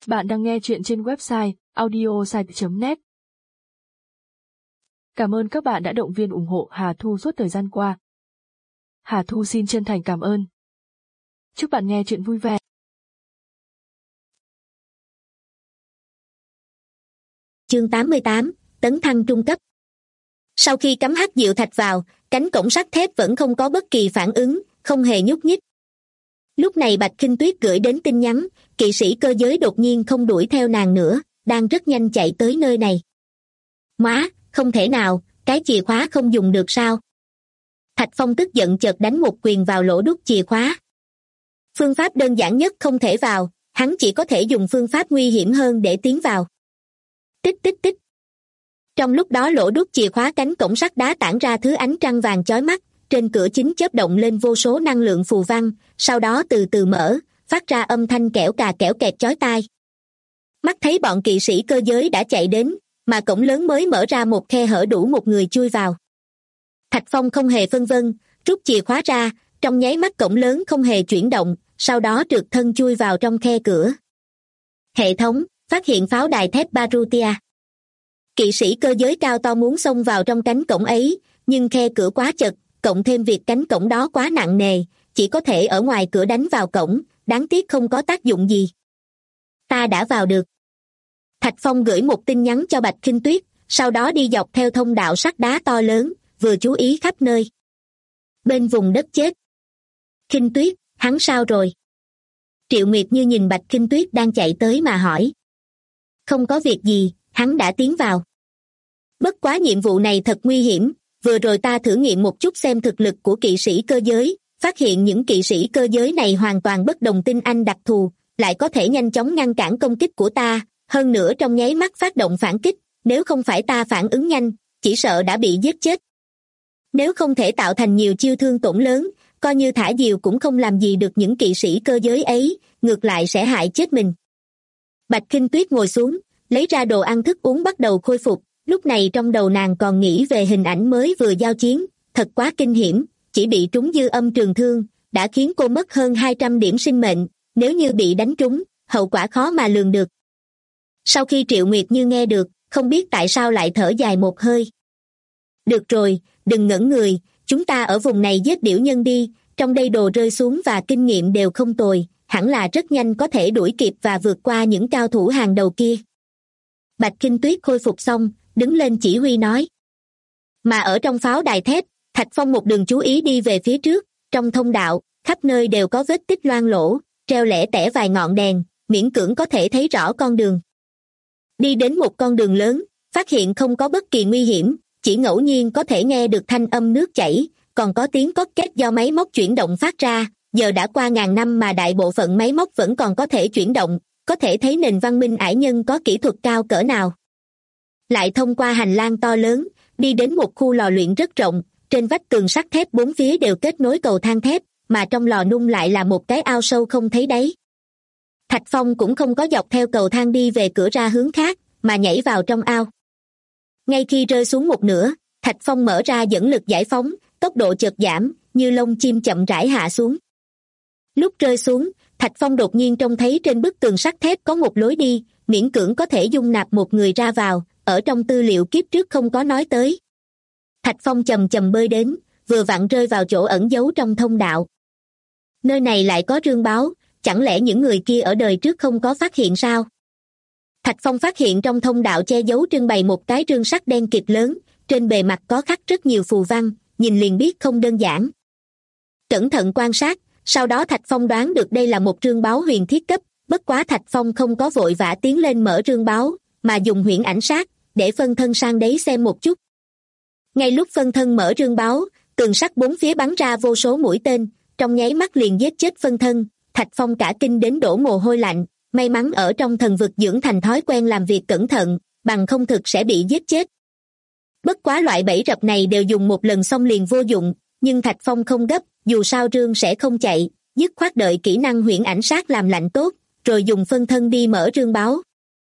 Bạn đang nghe chuyện trên website audiosite.net. Cảm ơn các bạn đã động viên ủng hộ Hà Thu suốt thời gian qua. Hà Thu xin chân thành cảm ơn. Chúc bạn nghe chuyện vui vẻ. Chương 88, tấn thăng trung cấp. Sau khi cắm hắc diệu thạch vào, cánh cổng sắt thép vẫn không có bất kỳ phản ứng, không hề nhúc nhích. Lúc này Bạch Khinh Tuyết gửi đến tin nhắn, kỵ sĩ cơ giới đột nhiên không đuổi theo nàng nữa, đang rất nhanh chạy tới nơi này. Má, không thể nào, cái chìa khóa không dùng được sao? Thạch Phong tức giận chợt đánh một quyền vào lỗ đúc chìa khóa. Phương pháp đơn giản nhất không thể vào, hắn chỉ có thể dùng phương pháp nguy hiểm hơn để tiến vào. Tích tích tích. Trong lúc đó lỗ đúc chìa khóa cánh cổng sắt đá tản ra thứ ánh trăng vàng chói mắt, trên cửa chính chớp động lên vô số năng lượng phù văn, sau đó từ từ mở, phát ra âm thanh kẽo cà kẽo kẹt chói tai. Mắt thấy bọn kỵ sĩ cơ giới đã chạy đến, mà cổng lớn mới mở ra một khe hở đủ một người chui vào. Thạch Phong không hề phân vân, rút chìa khóa ra, trong nháy mắt cổng lớn không hề chuyển động, sau đó trượt thân chui vào trong khe cửa. Hệ thống, phát hiện pháo đài thép Barutia. Kỵ sĩ cơ giới cao to muốn xông vào trong cánh cổng ấy, nhưng khe cửa quá chật, cộng thêm việc cánh cổng đó quá nặng nề, chỉ có thể ở ngoài cửa đánh vào cổng, đáng tiếc không có tác dụng gì. Ta đã vào được. Thạch Phong gửi một tin nhắn cho Bạch Khinh Tuyết, sau đó đi dọc theo thông đạo sắt đá to lớn, vừa chú ý khắp nơi. Bên vùng đất chết. Khinh Tuyết, hắn sao rồi? Triệu Nguyệt Như nhìn Bạch Khinh Tuyết đang chạy tới mà hỏi. Không có việc gì, hắn đã tiến vào. Bất quá nhiệm vụ này thật nguy hiểm, vừa rồi ta thử nghiệm một chút xem thực lực của kỵ sĩ cơ giới, phát hiện những kỵ sĩ cơ giới này hoàn toàn bất đồng tinh anh đặc thù, lại có thể nhanh chóng ngăn cản công kích của ta, hơn nữa trong nháy mắt phát động phản kích, nếu không phải ta phản ứng nhanh, chỉ sợ đã bị giết chết. Nếu không thể tạo thành nhiều chiêu thương tổn lớn, coi như thả diều cũng không làm gì được những kỵ sĩ cơ giới ấy, ngược lại sẽ hại chết mình. Bạch Khinh Tuyết ngồi xuống, lấy ra đồ ăn thức uống bắt đầu khôi phục, lúc này trong đầu nàng còn nghĩ về hình ảnh mới vừa giao chiến, thật quá kinh hiểm, chỉ bị trúng dư âm trường thương, đã khiến cô mất hơn 200 điểm sinh mệnh, nếu như bị đánh trúng, hậu quả khó mà lường được. Sau khi Triệu Nguyệt Như nghe được, không biết tại sao lại thở dài một hơi. Được rồi, đừng ngẩn người, chúng ta ở vùng này giết điểu nhân đi, trong đây đồ rơi xuống và kinh nghiệm đều không tồi, hẳn là rất nhanh có thể đuổi kịp và vượt qua những cao thủ hàng đầu kia. Bạch Khinh Tuyết khôi phục xong, đứng lên chỉ huy nói. Mà ở trong pháo đài thép, Thạch Phong một đường chú ý đi về phía trước, trong thông đạo, khắp nơi đều có vết tích loang lổ, treo lẻ tẻ vài ngọn đèn, miễn cưỡng có thể thấy rõ con đường. Đi đến một con đường lớn, phát hiện không có bất kỳ nguy hiểm, chỉ ngẫu nhiên có thể nghe được thanh âm nước chảy, còn có tiếng cót két do máy móc chuyển động phát ra, giờ đã qua ngàn năm mà đại bộ phận máy móc vẫn còn có thể chuyển động, có thể thấy nền văn minh ải nhân có kỹ thuật cao cỡ nào. Lại thông qua hành lang to lớn, đi đến một khu lò luyện rất rộng, trên vách tường sắt thép bốn phía đều kết nối cầu thang thép, mà trong lò nung lại là một cái ao sâu không thấy đáy. Thạch Phong cũng không có dọc theo cầu thang đi về cửa ra hướng khác, mà nhảy vào trong ao. Ngay khi rơi xuống một nửa, Thạch Phong mở ra dẫn lực giải phóng, tốc độ chợt giảm, như lông chim chậm rãi hạ xuống. Lúc rơi xuống, Thạch Phong đột nhiên trông thấy trên bức tường sắt thép có một lối đi, miễn cưỡng có thể dung nạp một người ra vào, ở trong tư liệu kiếp trước không có nói tới. Thạch Phong chầm chầm bơi đến, vừa vặn rơi vào chỗ ẩn giấu trong thông đạo. Nơi này lại có rương báo, chẳng lẽ những người kia ở đời trước không có phát hiện sao? Thạch Phong phát hiện trong thông đạo che giấu trưng bày một cái rương sắt đen kịt lớn, trên bề mặt có khắc rất nhiều phù văn, nhìn liền biết không đơn giản. Cẩn thận quan sát, sau đó Thạch Phong đoán được đây là một rương báo huyền thiết cấp, bất quá Thạch Phong không có vội vã tiến lên mở rương báo, mà dùng huyễn ảnh sát, để phân thân sang đấy xem một chút. Ngay lúc phân thân mở rương báo, tường sắt bốn phía bắn ra vô số mũi tên, trong nháy mắt liền giết chết phân thân, Thạch Phong cả kinh đến đổ mồ hôi lạnh, may mắn ở trong thần vực dưỡng thành thói quen làm việc cẩn thận, bằng không thực sẽ bị giết chết. Bất quá loại bẫy rập này đều dùng một lần xong liền vô dụng, nhưng Thạch Phong không gấp, dù sao rương sẽ không chạy, dứt khoát đợi kỹ năng huyễn ảnh sát làm lạnh tốt, rồi dùng phân thân đi mở rương báo.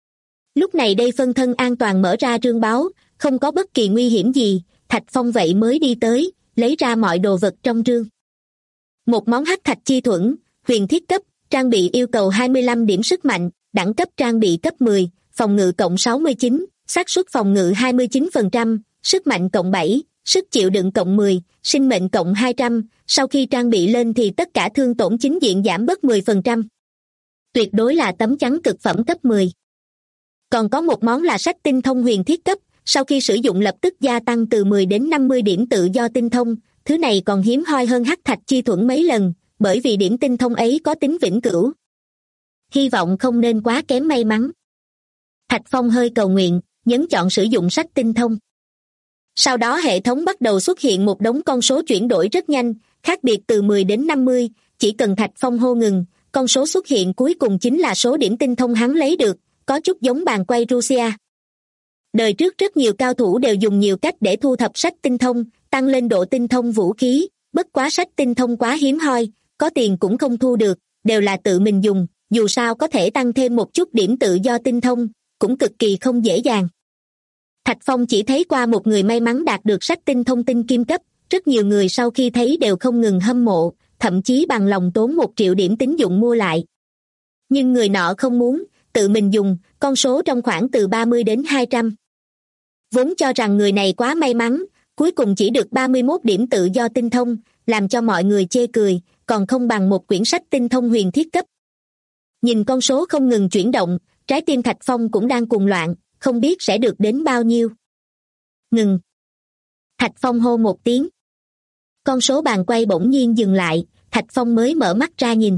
Lúc này đây phân thân an toàn mở ra rương báo, không có bất kỳ nguy hiểm gì, Thạch Phong vậy mới đi tới, lấy ra mọi đồ vật trong rương. Một món hắc thạch chi thuẫn, huyền thiết cấp, trang bị yêu cầu 25 điểm sức mạnh, đẳng cấp trang bị cấp 10, phòng ngự cộng 69, xác suất phòng ngự 29%, sức mạnh cộng 7, sức chịu đựng cộng 10, sinh mệnh cộng 200, sau khi trang bị lên thì tất cả thương tổn chính diện giảm bớt 10%. Tuyệt đối là tấm chắn cực phẩm cấp 10. Còn có một món là sách tinh thông huyền thiết cấp, sau khi sử dụng lập tức gia tăng từ 10 đến 50 điểm tự do tinh thông, thứ này còn hiếm hoi hơn hắc thạch chi thuẫn mấy lần, bởi vì điểm tinh thông ấy có tính vĩnh cửu. Hy vọng không nên quá kém may mắn. Thạch Phong hơi cầu nguyện, nhấn chọn sử dụng sách tinh thông. Sau đó hệ thống bắt đầu xuất hiện một đống con số chuyển đổi rất nhanh, khác biệt từ 10 đến 50, chỉ cần Thạch Phong hô ngừng, con số xuất hiện cuối cùng chính là số điểm tinh thông hắn lấy được, có chút giống bàn quay Russia. Đời trước rất nhiều cao thủ đều dùng nhiều cách để thu thập sách tinh thông, tăng lên độ tinh thông vũ khí, bất quá sách tinh thông quá hiếm hoi, có tiền cũng không thu được, đều là tự mình dùng, dù sao có thể tăng thêm một chút điểm tự do tinh thông, cũng cực kỳ không dễ dàng. Thạch Phong chỉ thấy qua một người may mắn đạt được sách tinh thông tinh kim cấp, rất nhiều người sau khi thấy đều không ngừng hâm mộ, thậm chí bằng lòng tốn 1 triệu điểm tín dụng mua lại. Nhưng người nọ không muốn, tự mình dùng, con số trong khoảng từ 30 đến 200. Vốn cho rằng người này quá may mắn, cuối cùng chỉ được 31 điểm tự do tinh thông, làm cho mọi người chê cười, còn không bằng một quyển sách tinh thông huyền thiết cấp. Nhìn con số không ngừng chuyển động, trái tim Thạch Phong cũng đang cuồng loạn, không biết sẽ được đến bao nhiêu. Ngừng. Thạch Phong hô một tiếng. Con số bàn quay bỗng nhiên dừng lại, Thạch Phong mới mở mắt ra nhìn.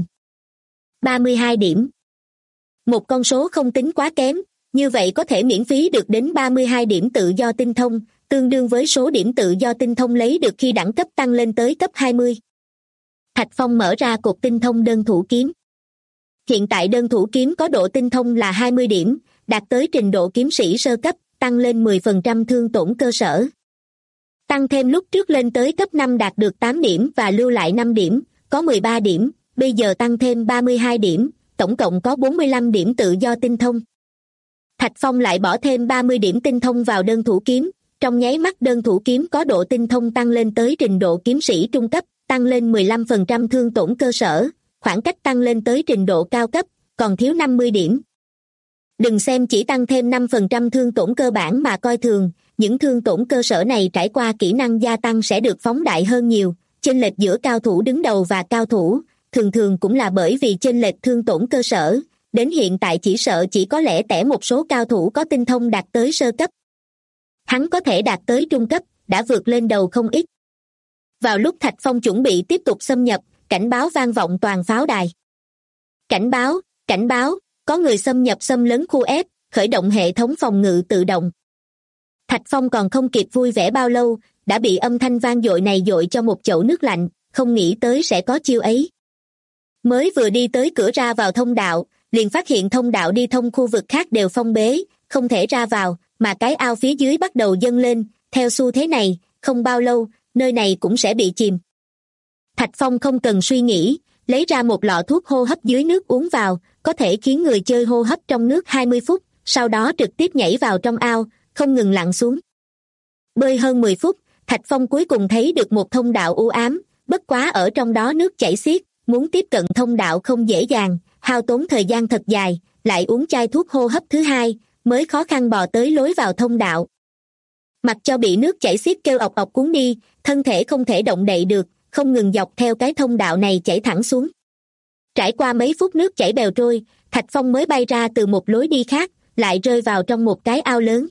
32 điểm. Một con số không tính quá kém, như vậy có thể miễn phí được đến 32 điểm tự do tinh thông, tương đương với số điểm tự do tinh thông lấy được khi đẳng cấp tăng lên tới cấp 20. Thạch Phong mở ra cột tinh thông đơn thủ kiếm. Hiện tại đơn thủ kiếm có độ tinh thông là 20 điểm, đạt tới trình độ kiếm sĩ sơ cấp, tăng lên 10% thương tổn cơ sở. Tăng thêm lúc trước lên tới cấp 5 đạt được 8 điểm và lưu lại 5 điểm, có 13 điểm, bây giờ tăng thêm 32 điểm, tổng cộng có 45 điểm tự do tinh thông. Thạch Phong lại bỏ thêm 30 điểm tinh thông vào đơn thủ kiếm, trong nháy mắt đơn thủ kiếm có độ tinh thông tăng lên tới trình độ kiếm sĩ trung cấp, tăng lên 15% thương tổn cơ sở, khoảng cách tăng lên tới trình độ cao cấp, còn thiếu 50 điểm. Đừng xem chỉ tăng thêm 5% thương tổn cơ bản mà coi thường, những thương tổn cơ sở này trải qua kỹ năng gia tăng sẽ được phóng đại hơn nhiều, chênh lệch giữa cao thủ đứng đầu và cao thủ, thường thường cũng là bởi vì chênh lệch thương tổn cơ sở, đến hiện tại chỉ sợ chỉ có lẽ tẻ một số cao thủ có tinh thông đạt tới sơ cấp. Hắn có thể đạt tới trung cấp, đã vượt lên đầu không ít. Vào lúc Thạch Phong chuẩn bị tiếp tục xâm nhập, cảnh báo vang vọng toàn pháo đài. Cảnh báo, có người xâm nhập xâm lấn khu F, khởi động hệ thống phòng ngự tự động. Thạch Phong còn không kịp vui vẻ bao lâu, đã bị âm thanh vang dội này dội cho một chậu nước lạnh, không nghĩ tới sẽ có chiêu ấy. Mới vừa đi tới cửa ra vào thông đạo, liền phát hiện thông đạo đi thông khu vực khác đều phong bế, không thể ra vào, mà cái ao phía dưới bắt đầu dâng lên, theo xu thế này, không bao lâu, nơi này cũng sẽ bị chìm. Thạch Phong không cần suy nghĩ, lấy ra một lọ thuốc hô hấp dưới nước uống vào, có thể khiến người chơi hô hấp trong nước 20 phút, sau đó trực tiếp nhảy vào trong ao, không ngừng lặn xuống. Bơi hơn 10 phút, Thạch Phong cuối cùng thấy được một thông đạo u ám, bất quá ở trong đó nước chảy xiết, muốn tiếp cận thông đạo không dễ dàng, hao tốn thời gian thật dài, lại uống chai thuốc hô hấp thứ hai, mới khó khăn bò tới lối vào thông đạo. Mặc cho bị nước chảy xiết kêu ọc ọc cuốn đi, thân thể không thể động đậy được, không ngừng dọc theo cái thông đạo này chảy thẳng xuống. Trải qua mấy phút nước chảy bèo trôi, Thạch Phong mới bay ra từ một lối đi khác, lại rơi vào trong một cái ao lớn.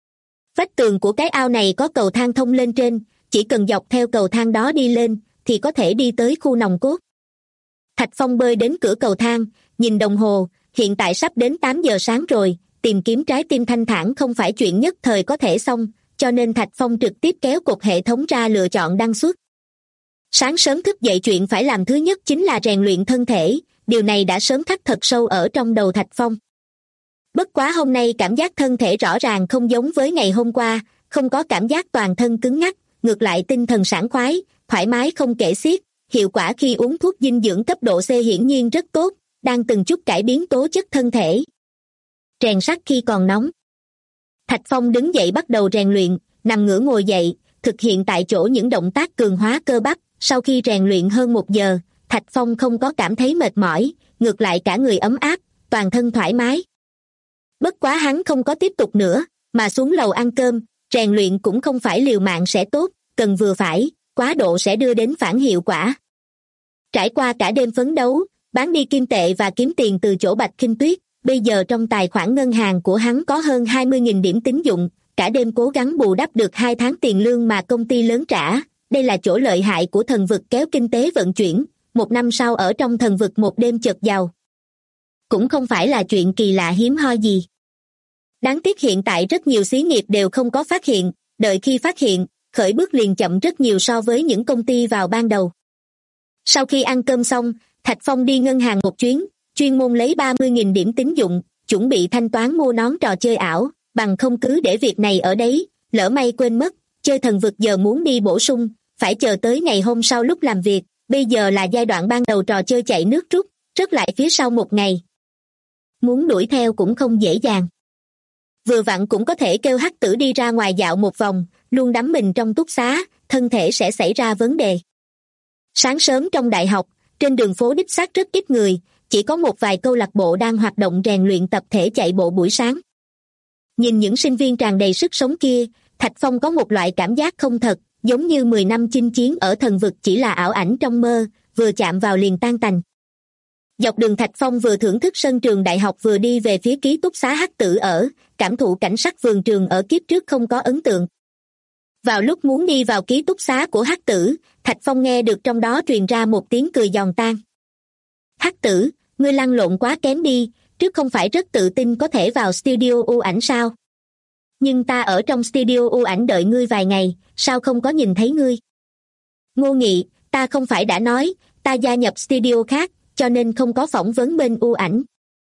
Vách tường của cái ao này có cầu thang thông lên trên, chỉ cần dọc theo cầu thang đó đi lên, thì có thể đi tới khu nòng cốt. Thạch Phong bơi đến cửa cầu thang, nhìn đồng hồ, hiện tại sắp đến 8 giờ sáng rồi, tìm kiếm trái tim thanh thản không phải chuyện nhất thời có thể xong, cho nên Thạch Phong trực tiếp kéo cột hệ thống ra lựa chọn đăng xuất. Sáng sớm thức dậy chuyện phải làm thứ nhất chính là rèn luyện thân thể, điều này đã sớm khắc thật sâu ở trong đầu Thạch Phong. Bất quá hôm nay cảm giác thân thể rõ ràng không giống với ngày hôm qua, không có cảm giác toàn thân cứng ngắc, ngược lại tinh thần sảng khoái, thoải mái không kể xiết, hiệu quả khi uống thuốc dinh dưỡng cấp độ C hiển nhiên rất tốt, đang từng chút cải biến tố chất thân thể. Rèn sắt khi còn nóng. Thạch Phong đứng dậy bắt đầu rèn luyện, nằm ngửa ngồi dậy, thực hiện tại chỗ những động tác cường hóa cơ bắp, sau khi rèn luyện hơn 1 giờ, Thạch Phong không có cảm thấy mệt mỏi, ngược lại cả người ấm áp, toàn thân thoải mái. Bất quá hắn không có tiếp tục nữa, mà xuống lầu ăn cơm, rèn luyện cũng không phải liều mạng sẽ tốt, cần vừa phải, quá độ sẽ đưa đến phản hiệu quả. Trải qua cả đêm phấn đấu, bán đi kim tệ và kiếm tiền từ chỗ Bạch Khinh Tuyết, bây giờ trong tài khoản ngân hàng của hắn có hơn 20.000 điểm tín dụng, cả đêm cố gắng bù đắp được 2 tháng tiền lương mà công ty lớn trả. Đây là chỗ lợi hại của thần vực kéo kinh tế vận chuyển, 1 năm sau ở trong thần vực một đêm chợt giàu. Cũng không phải là chuyện kỳ lạ hiếm hoi gì. Đáng tiếc hiện tại rất nhiều xí nghiệp đều không có phát hiện, đợi khi phát hiện, khởi bước liền chậm rất nhiều so với những công ty vào ban đầu. Sau khi ăn cơm xong, Thạch Phong đi ngân hàng một chuyến, chuyên môn lấy 30.000 điểm tín dụng, chuẩn bị thanh toán mua nón trò chơi ảo, bằng không cứ để việc này ở đấy, lỡ may quên mất, chơi thần vực giờ muốn đi bổ sung, phải chờ tới ngày hôm sau lúc làm việc, bây giờ là giai đoạn ban đầu trò chơi chạy nước rút, rớt lại phía sau một ngày. Muốn đuổi theo cũng không dễ dàng. Vừa vặn cũng có thể kêu Hắc Tử đi ra ngoài dạo một vòng, luôn đắm mình trong túc xá, thân thể sẽ xảy ra vấn đề. Sáng sớm trong đại học, trên đường phố đích xác rất ít người, chỉ có một vài câu lạc bộ đang hoạt động rèn luyện tập thể chạy bộ buổi sáng. Nhìn những sinh viên tràn đầy sức sống kia, Thạch Phong có một loại cảm giác không thật, giống như 10 năm chinh chiến ở thần vực chỉ là ảo ảnh trong mơ, vừa chạm vào liền tan tành. Dọc đường Thạch Phong vừa thưởng thức sân trường đại học vừa đi về phía ký túc xá Hắc Tử ở, cảm thụ cảnh sắc vườn trường ở kiếp trước không có ấn tượng. Vào lúc muốn đi vào ký túc xá của Hắc Tử, Thạch Phong nghe được trong đó truyền ra một tiếng cười giòn tan. Hắc Tử, ngươi lăn lộn quá kém đi, trước không phải rất tự tin có thể vào studio u ảnh sao? Nhưng ta ở trong studio u ảnh đợi ngươi vài ngày, sao không có nhìn thấy ngươi? Ngô Nghị, ta không phải đã nói, ta gia nhập studio khác, cho nên không có phỏng vấn bên u ảnh.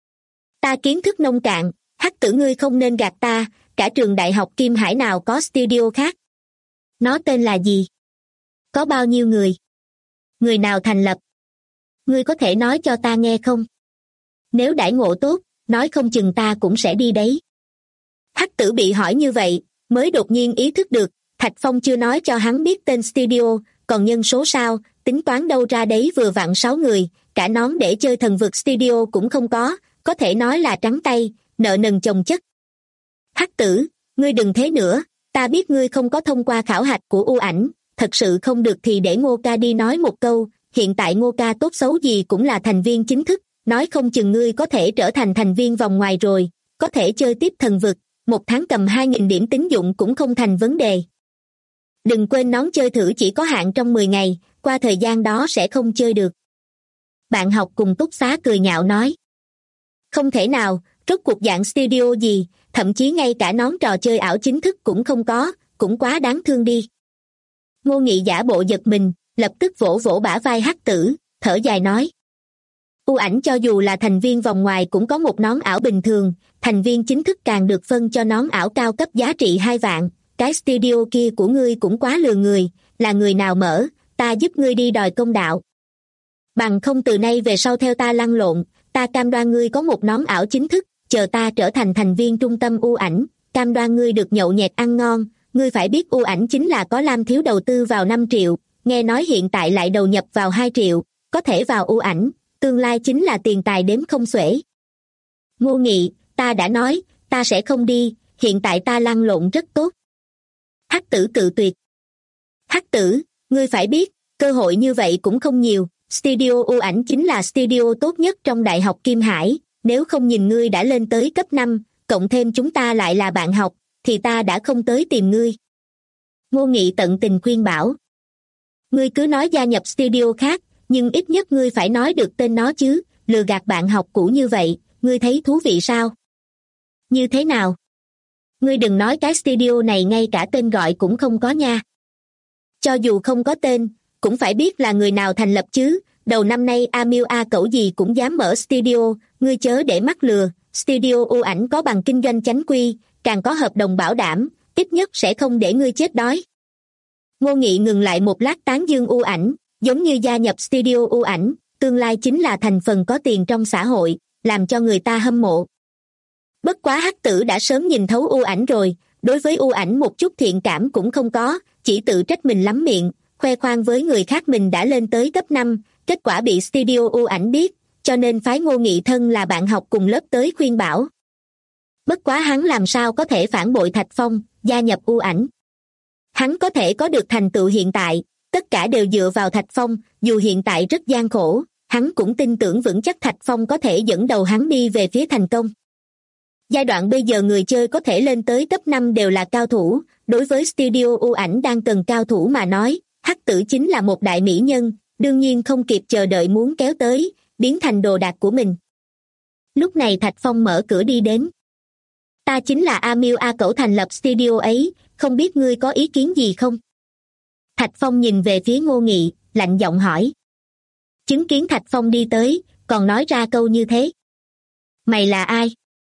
Ta kiến thức nông cạn, Hắc Tử ngươi không nên gạt ta, cả trường đại học Kim Hải nào có studio khác. Nó tên là gì? Có bao nhiêu người? Người nào thành lập? Ngươi có thể nói cho ta nghe không? Nếu đãi ngộ tốt, nói không chừng ta cũng sẽ đi đấy. Hắc Tử bị hỏi như vậy, mới đột nhiên ý thức được, Thạch Phong chưa nói cho hắn biết tên studio, còn nhân số sao, tính toán đâu ra đấy vừa vặn 6 người, cả nón để chơi thần vực studio cũng không có thể nói là trắng tay, nợ nần chồng chất. Hắc Tử, ngươi đừng thế nữa, ta biết ngươi không có thông qua khảo hạch của u ảnh, thật sự không được thì để Ngô ca đi nói một câu, hiện tại Ngô ca tốt xấu gì cũng là thành viên chính thức, nói không chừng ngươi có thể trở thành thành viên vòng ngoài rồi, có thể chơi tiếp thần vực, 1 tháng cầm 2.000 điểm tín dụng cũng không thành vấn đề. Đừng quên nón chơi thử chỉ có hạn trong 10 ngày, qua thời gian đó sẽ không chơi được. Bạn học cùng túc xá cười nhạo nói. Không thể nào, rốt cuộc dạng studio gì, thậm chí ngay cả nón trò chơi ảo chính thức cũng không có, cũng quá đáng thương đi. Ngô Nghị giả bộ giật mình, lập tức vỗ vỗ bả vai Hắc Tử, thở dài nói. U ảnh cho dù là thành viên vòng ngoài cũng có một nón ảo bình thường, thành viên chính thức càng được phân cho nón ảo cao cấp giá trị 2 vạn, cái studio kia của ngươi cũng quá lừa người, là người nào mở, ta giúp ngươi đi đòi công đạo. Bằng không từ nay về sau theo ta lăn lộn, ta cam đoan ngươi có một nón ảo chính thức, chờ ta trở thành thành viên trung tâm u ảnh, cam đoan ngươi được nhậu nhẹt ăn ngon, ngươi phải biết u ảnh chính là có Lam Thiếu đầu tư vào 5 triệu, nghe nói hiện tại lại đầu nhập vào 2 triệu, có thể vào u ảnh, tương lai chính là tiền tài đếm không xuể. Ngô Nghị, ta đã nói, ta sẽ không đi, hiện tại ta lăn lộn rất tốt. Hắc Tử cự tuyệt. Hắc Tử, ngươi phải biết, cơ hội như vậy cũng không nhiều, studio u ảnh chính là studio tốt nhất trong Đại học Kim Hải, nếu không nhìn ngươi đã lên tới cấp 5, cộng thêm chúng ta lại là bạn học, thì ta đã không tới tìm ngươi. Ngô Nghị tận tình khuyên bảo. Ngươi cứ nói gia nhập studio khác, nhưng ít nhất ngươi phải nói được tên nó chứ, lừa gạt bạn học cũ như vậy, ngươi thấy thú vị sao? Như thế nào? Ngươi đừng nói cái studio này ngay cả tên gọi cũng không có nha. Cho dù không có tên, cũng phải biết là người nào thành lập chứ, đầu năm nay Amiu A cẩu gì cũng dám mở studio, ngươi chớ để mắt lừa, studio u ảnh có bằng kinh doanh chánh quy, càng có hợp đồng bảo đảm, ít nhất sẽ không để ngươi chết đói. Ngô Nghị ngừng lại một lát tán dương u ảnh, giống như gia nhập studio u ảnh, tương lai chính là thành phần có tiền trong xã hội, làm cho người ta hâm mộ. Bất quá Hắc Tử đã sớm nhìn thấu u ảnh rồi, đối với u ảnh một chút thiện cảm cũng không có, chỉ tự trách mình lắm miệng, khoe khoang với người khác mình đã lên tới cấp 5, kết quả bị studio u ảnh biết, cho nên phái Ngô Nghị thân là bạn học cùng lớp tới khuyên bảo. Bất quá hắn làm sao có thể phản bội Thạch Phong, gia nhập U Ảnh. Hắn có thể có được thành tựu hiện tại, tất cả đều dựa vào Thạch Phong, dù hiện tại rất gian khổ, hắn cũng tin tưởng vững chắc Thạch Phong có thể dẫn đầu hắn đi về phía thành công. Giai đoạn bây giờ người chơi có thể lên tới top 5 đều là cao thủ, đối với studio U Ảnh đang cần cao thủ mà nói, Hắc Tử chính là một đại mỹ nhân, đương nhiên không kịp chờ đợi muốn kéo tới, biến thành đồ đạc của mình. Lúc này Thạch Phong mở cửa đi đến. Ta chính là A Miêu A Cẩu thành lập studio ấy, không biết ngươi có ý kiến gì không? Thạch Phong nhìn về phía Ngô Nghị, lạnh giọng hỏi. Chứng kiến Thạch Phong đi tới, còn nói ra câu như thế. Mày là ai?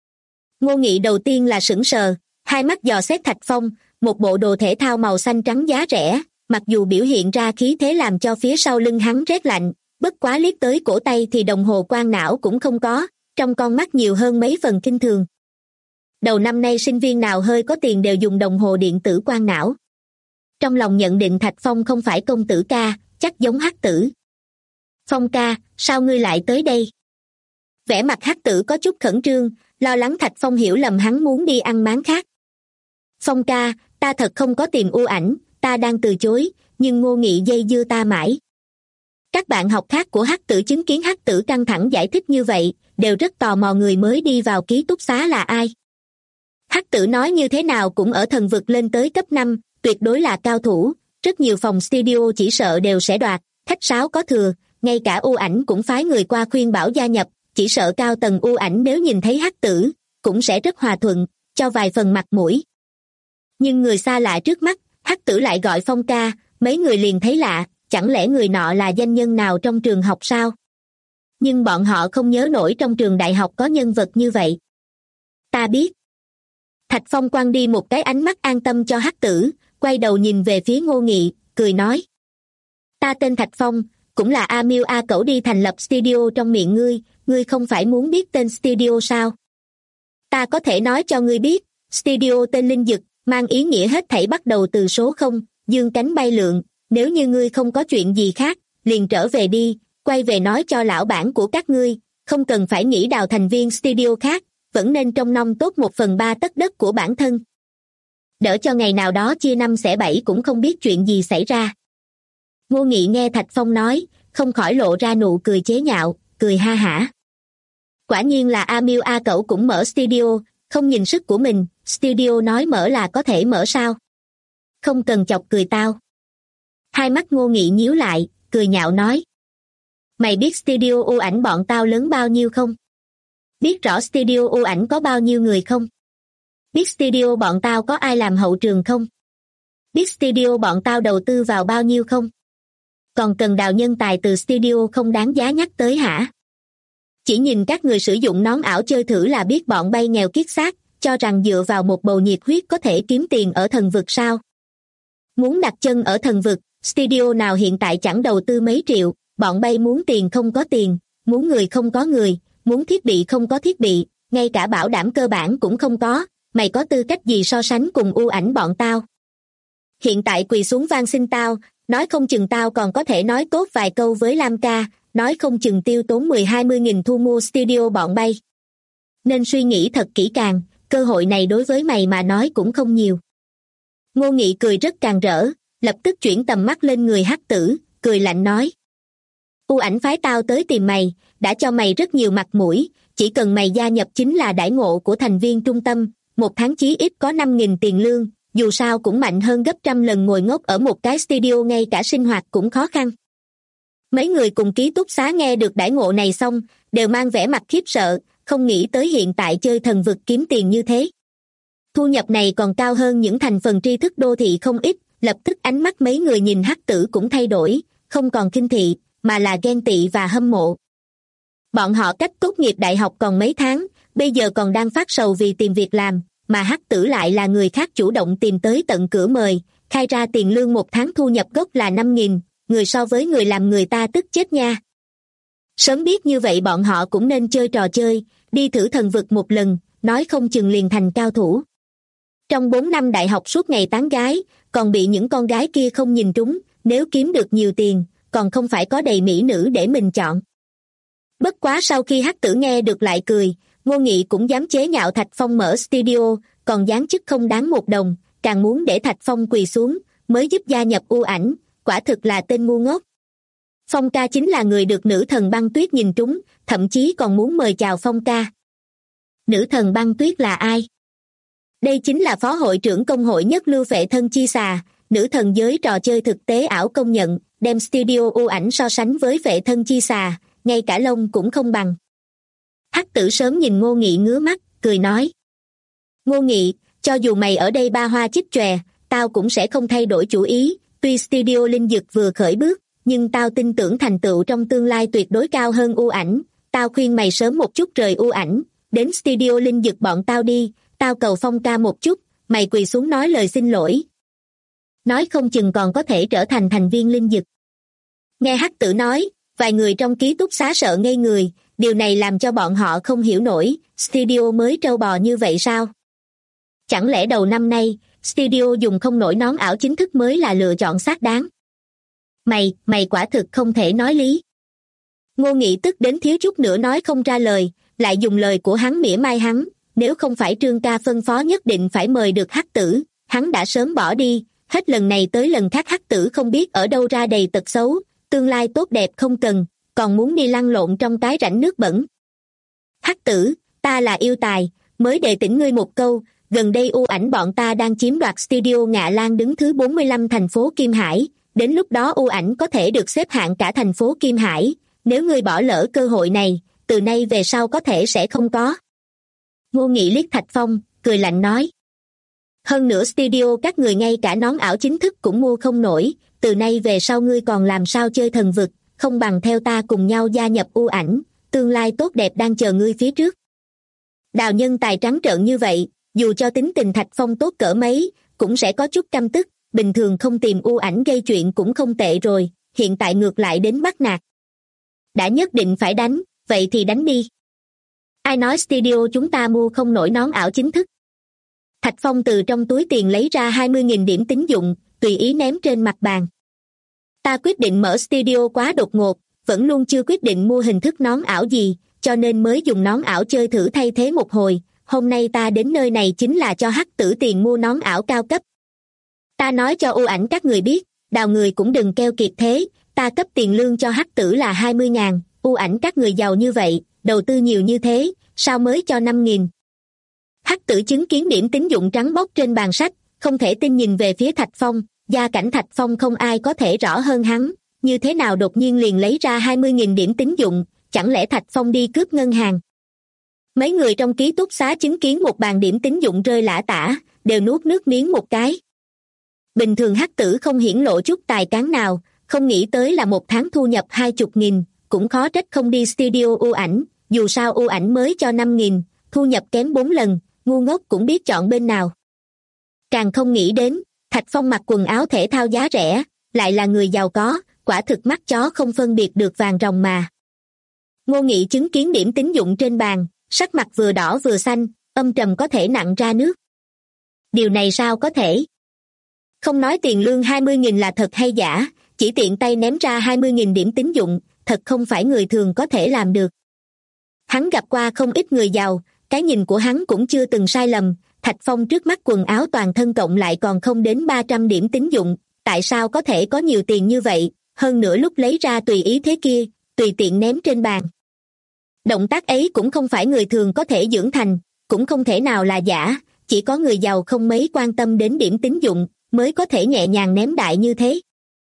Ngô Nghị đầu tiên là sững sờ, hai mắt dò xét Thạch Phong, một bộ đồ thể thao màu xanh trắng giá rẻ, mặc dù biểu hiện ra khí thế làm cho phía sau lưng hắn rét lạnh, bất quá liếc tới cổ tay thì đồng hồ quang não cũng không có, trong con mắt nhiều hơn mấy phần kinh thường. Đầu năm nay sinh viên nào hơi có tiền đều dùng đồng hồ điện tử quang não. Trong lòng nhận định Thạch Phong không phải công tử ca, chắc giống Hắc Tử. Phong ca, sao ngươi lại tới đây? Vẻ mặt Hắc Tử có chút khẩn trương, lo lắng Thạch Phong hiểu lầm hắn muốn đi ăn máng khác. Phong ca, ta thật không có tìm U Ảnh, ta đang từ chối, nhưng Ngô Nghị dây dưa ta mãi. Các bạn học khác của Hắc Tử chứng kiến Hắc Tử căng thẳng giải thích như vậy, đều rất tò mò người mới đi vào ký túc xá là ai. Hắc Tử nói như thế nào cũng ở thần vực lên tới cấp 5, tuyệt đối là cao thủ, rất nhiều phòng studio chỉ sợ đều sẽ đoạt, khách sáo có thừa, ngay cả U Ảnh cũng phái người qua khuyên bảo gia nhập, chỉ sợ cao tầng U Ảnh nếu nhìn thấy Hắc Tử, cũng sẽ rất hòa thuận, cho vài phần mặt mũi. Nhưng người xa lạ trước mắt, Hắc Tử lại gọi Phong ca, mấy người liền thấy lạ, chẳng lẽ người nọ là danh nhân nào trong trường học sao? Nhưng bọn họ không nhớ nổi trong trường đại học có nhân vật như vậy. Ta biết. Thạch Phong quăng đi một cái ánh mắt an tâm cho Hắc Tử, quay đầu nhìn về phía Ngô Nghị, cười nói. Ta tên Thạch Phong, cũng là A Miêu A Cẩu đi thành lập studio trong miệng ngươi không phải muốn biết tên studio sao? Ta có thể nói cho ngươi biết, studio tên Linh Dực, mang ý nghĩa hết thảy bắt đầu từ số 0, dương cánh bay lượn, nếu như ngươi không có chuyện gì khác, liền trở về đi, quay về nói cho lão bản của các ngươi, không cần phải nghĩ đào thành viên studio khác, vẫn nên trông nom tốt 1/3 tất đất của bản thân. Đỡ cho ngày nào đó chia 5 xẻ 7 cũng không biết chuyện gì xảy ra. Ngô Nghị nghe Thạch Phong nói, không khỏi lộ ra nụ cười chế nhạo, cười ha hả. Quả nhiên là A Miêu A Cẩu cũng mở studio, không nhìn sức của mình, studio nói mở là có thể mở sao? Không cần chọc cười tao. Hai mắt Ngô Nghị nhíu lại, cười nhạo nói. Mày biết studio U Ảnh bọn tao lớn bao nhiêu không? Biết rõ studio U Ảnh có bao nhiêu người không? Biết studio bọn tao có ai làm hậu trường không? Biết studio bọn tao đầu tư vào bao nhiêu không? Còn cần đào nhân tài từ studio không đáng giá nhắc tới hả? Chỉ nhìn các người sử dụng nón ảo chơi thử là biết bọn bay nghèo kiết xác, cho rằng dựa vào một bầu nhiệt huyết có thể kiếm tiền ở thần vực sao? Muốn đặt chân ở thần vực, studio nào hiện tại chẳng đầu tư mấy triệu, bọn bay muốn tiền không có tiền, muốn người không có người, muốn thiết bị không có thiết bị, ngay cả bảo đảm cơ bản cũng không có, mày có tư cách gì so sánh cùng U Ảnh bọn tao? Hiện tại quỳ xuống van xin tao, nói không chừng tao còn có thể nói tốt vài câu với Lam ca, nói không chừng tiêu tốn 10-20 nghìn thu mua studio bọn bay. Nên suy nghĩ thật kỹ càng, cơ hội này đối với mày mà nói cũng không nhiều. Ngô Nghị cười rất càng rỡ, lập tức chuyển tầm mắt lên người Hắc Tử, cười lạnh nói. U Ảnh phái tao tới tìm mày, đã cho mày rất nhiều mặt mũi, chỉ cần mày gia nhập chính là đãi ngộ của thành viên trung tâm, một tháng chí ít có 5.000 tiền lương, dù sao cũng mạnh hơn gấp trăm lần ngồi ngốc ở một cái studio ngay cả sinh hoạt cũng khó khăn. Mấy người cùng ký túc xá nghe được đãi ngộ này xong, đều mang vẻ mặt khiếp sợ, không nghĩ tới hiện tại chơi thần vực kiếm tiền như thế. Thu nhập này còn cao hơn những thành phần tri thức đô thị không ít, lập tức ánh mắt mấy người nhìn Hắc Tử cũng thay đổi, không còn khinh thị, mà là ghen tị và hâm mộ. Bọn họ cách tốt nghiệp đại học còn mấy tháng, bây giờ còn đang phát sầu vì tìm việc làm, mà Hắc Tử lại là người khác chủ động tìm tới tận cửa mời, khai ra tiền lương một tháng thu nhập gốc là 5.000, người so với người làm người ta tức chết nha. Sớm biết như vậy bọn họ cũng nên chơi trò chơi, đi thử thần vực một lần, nói không chừng liền thành cao thủ. Trong 4 năm đại học suốt ngày tán gái, còn bị những con gái kia không nhìn trúng, nếu kiếm được nhiều tiền, còn không phải có đầy mỹ nữ để mình chọn. Bất quá sau khi Hắc Tử nghe được lại cười, Ngô Nghị cũng dám chế nhạo Thạch Phong mở studio, còn giáng chức không đáng một đồng, càng muốn để Thạch Phong quỳ xuống, mới giúp gia nhập U Ảnh, quả thực là tên ngu ngốc. Phong ca chính là người được nữ thần băng tuyết nhìn trúng, thậm chí còn muốn mời chào Phong ca. Nữ thần băng tuyết là ai? Đây chính là phó hội trưởng công hội nhất lưu Phệ Thân Chi Xà, nữ thần giới trò chơi thực tế ảo công nhận, đem studio U Ảnh so sánh với Phệ Thân Chi Xà, ngay cả lông cũng không bằng. Hắc Tử sớm nhìn Ngô Nghị ngứa mắt, cười nói. Ngô Nghị, cho dù mày ở đây ba hoa chích chòe, tao cũng sẽ không thay đổi chủ ý, tuy studio linh dực vừa khởi bước, nhưng tao tin tưởng thành tựu trong tương lai tuyệt đối cao hơn U Ảnh, tao khuyên mày sớm một chút rời U Ảnh, đến studio linh dực bọn tao đi, tao cầu Phong ca một chút, mày quỳ xuống nói lời xin lỗi. Nói không chừng còn có thể trở thành thành viên linh dực. Nghe Hắc Tử nói, vài người trong ký túc xá sợ ngây người, điều này làm cho bọn họ không hiểu nổi, studio mới trâu bò như vậy sao? Chẳng lẽ đầu năm nay, studio dùng không nổi nón ảo chính thức mới là lựa chọn xác đáng? Mày quả thực không thể nói lý. Ngô Nghị tức đến thiếu chút nữa nói không ra lời, lại dùng lời của hắn mỉa mai hắn, nếu không phải Trương ca phân phó nhất định phải mời được Hắc Tử, hắn đã sớm bỏ đi, hết lần này tới lần khác Hắc Tử không biết ở đâu ra đầy tật xấu, tương lai tốt đẹp không cần, còn muốn đi lăn lộn trong cái rãnh nước bẩn. Hắc Tử, ta là yêu tài, mới đề tỉnh ngươi một câu, gần đây U Ảnh bọn ta đang chiếm đoạt studio Ngạ Lan đứng thứ 45 thành phố Kim Hải, đến lúc đó U Ảnh có thể được xếp hạng cả thành phố Kim Hải, nếu ngươi bỏ lỡ cơ hội này, từ nay về sau có thể sẽ không có. Ngô Nghị liếc Thạch Phong, cười lạnh nói. Hơn nữa studio các người ngay cả nón ảo chính thức cũng mua không nổi, từ nay về sau ngươi còn làm sao chơi thần vực, không bằng theo ta cùng nhau gia nhập U Ảnh, tương lai tốt đẹp đang chờ ngươi phía trước. Đào nhân tài trắng trợn như vậy, dù cho tính tình Thạch Phong tốt cỡ mấy, cũng sẽ có chút căm tức, bình thường không tìm U Ảnh gây chuyện cũng không tệ rồi, hiện tại ngược lại đến bắt nạt. Đã nhất định phải đánh, vậy thì đánh đi. Ai nói studio chúng ta mua không nổi nón ảo chính thức? Thạch Phong từ trong túi tiền lấy ra 20.000 điểm tín dụng, tùy ý ném trên mặt bàn. Ta quyết định mở studio quá đột ngột, vẫn luôn chưa quyết định mua hình thức nón ảo gì, cho nên mới dùng nón ảo chơi thử thay thế một hồi, hôm nay ta đến nơi này chính là cho Hắc Tử tiền mua nón ảo cao cấp. Ta nói cho U Ảnh các người biết, đào người cũng đừng keo kiệt thế, ta cấp tiền lương cho Hắc Tử là 20.000, U Ảnh các người giàu như vậy, đầu tư nhiều như thế, sao mới cho 5.000? Hắc Tử chứng kiến điểm tín dụng trắng bóc trên bàn sách, không thể tin nhìn về phía Thạch Phong, gia cảnh Thạch Phong không ai có thể rõ hơn hắn, như thế nào đột nhiên liền lấy ra 20.000 điểm tín dụng, chẳng lẽ Thạch Phong đi cướp ngân hàng? Mấy người trong ký túc xá chứng kiến một bàn điểm tín dụng rơi lả tả, đều nuốt nước miếng một cái. Bình thường Hắc Tử không hiển lộ chút tài cán nào, không nghĩ tới là một tháng thu nhập 20.000, cũng khó trách không đi studio U Ảnh, dù sao U Ảnh mới cho 5.000, thu nhập kém 4 lần, ngu ngốc cũng biết chọn bên nào. Càng không nghĩ đến, Thạch Phong mặc quần áo thể thao giá rẻ, lại là người giàu có, quả thực mắt chó không phân biệt được vàng ròng mà. Ngô Nghị chứng kiến điểm tín dụng trên bàn, sắc mặt vừa đỏ vừa xanh, âm trầm có thể nặng ra nước. Điều này sao có thể? Không nói tiền lương 20.000 là thật hay giả, chỉ tiện tay ném ra 20.000 điểm tín dụng, thật không phải người thường có thể làm được. Hắn gặp qua không ít người giàu, cái nhìn của hắn cũng chưa từng sai lầm, Thạch Phong trước mắt quần áo toàn thân cộng lại còn không đến 300 điểm tín dụng, tại sao có thể có nhiều tiền như vậy, hơn nữa lúc lấy ra tùy ý thế kia, tùy tiện ném trên bàn. Động tác ấy cũng không phải người thường có thể dưỡng thành, cũng không thể nào là giả, chỉ có người giàu không mấy quan tâm đến điểm tín dụng, mới có thể nhẹ nhàng ném đại như thế.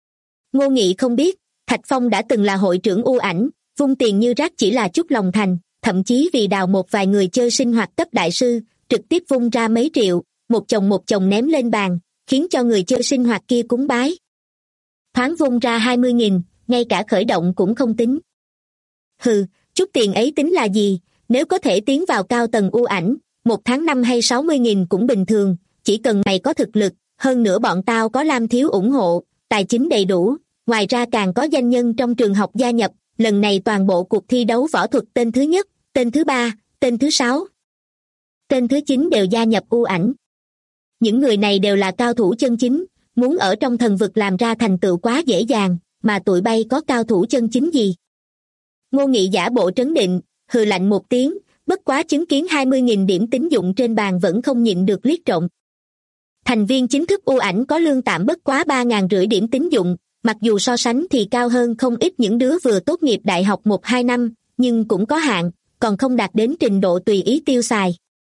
Ngô Nghị không biết, Thạch Phong đã từng là hội trưởng U Ảnh, vung tiền như rác chỉ là chút lòng thành, thậm chí vì đào một vài người chơi sinh hoạt cấp đại sư, trực tiếp vung ra mấy triệu, một chồng ném lên bàn, khiến cho người chơi sinh hoạt kia cúng bái. Thoáng vung ra 20.000, ngay cả khởi động cũng không tính. Hừ, chút tiền ấy tính là gì, nếu có thể tiến vào cao tầng U Ảnh, một tháng 5 hay 60.000 cũng bình thường, chỉ cần mày có thực lực, hơn nữa bọn tao có Lam Thiếu ủng hộ, tài chính đầy đủ, ngoài ra càng có danh nhân trong trường học gia nhập, lần này toàn bộ cuộc thi đấu võ thuật tên thứ nhất, tên thứ 3, tên thứ 6, tên thứ 9 đều gia nhập U Ảnh. Những người này đều là cao thủ chân chính, muốn ở trong thần vực làm ra thành tựu quá dễ dàng, mà tụi bay có cao thủ chân chính gì? Ngô Nghị giả bộ trấn định, hừ lạnh một tiếng, bất quá chứng kiến 20.000 điểm tín dụng trên bàn vẫn không nhịn được liếc trộm. Thành viên chính thức U Ảnh có lương tạm bất quá 3.500 điểm tín dụng, mặc dù so sánh thì cao hơn không ít những đứa vừa tốt nghiệp đại học 1-2 năm, nhưng cũng có hạn, còn không đạt đến trình độ tùy ý tiêu xài.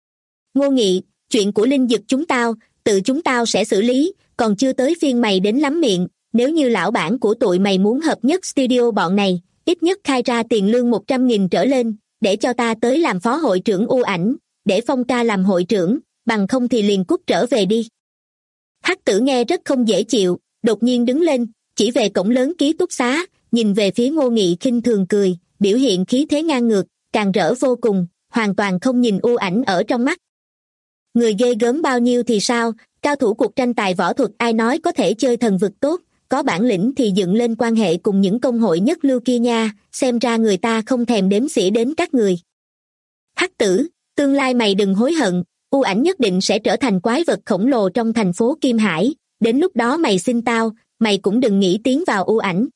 Ngô Nghị, chuyện của Linh Dực tự chúng tao sẽ xử lý, còn chưa tới phiên mày đến lắm miệng, nếu như lão bản của tụi mày muốn hợp nhất studio bọn này, ít nhất khai ra tiền lương 100.000 trở lên, để cho ta tới làm phó hội trưởng U Ảnh, để Phong ca làm hội trưởng, bằng không thì liền cút trở về đi. Hắc Tử nghe rất không dễ chịu, đột nhiên đứng lên, chỉ về cổng lớn ký túc xá, nhìn về phía Ngô Nghị khinh thường cười, biểu hiện khí thế ngang ngược, càng rỡ vô cùng, hoàn toàn không nhìn U Ảnh ở trong mắt. Người ghê gớm bao nhiêu thì sao, cao thủ cuộc tranh tài võ thuật ai nói có thể chơi thần vực tốt, có bản lĩnh thì dựng lên quan hệ cùng những công hội nhất lưu kia nha, xem ra người ta không thèm đếm xỉa đến các người. Hắc Tử, tương lai mày đừng hối hận, U Ảnh nhất định sẽ trở thành quái vật khổng lồ trong thành phố Kim Hải, đến lúc đó mày xin tao, mày cũng đừng nghĩ tiến vào U Ảnh.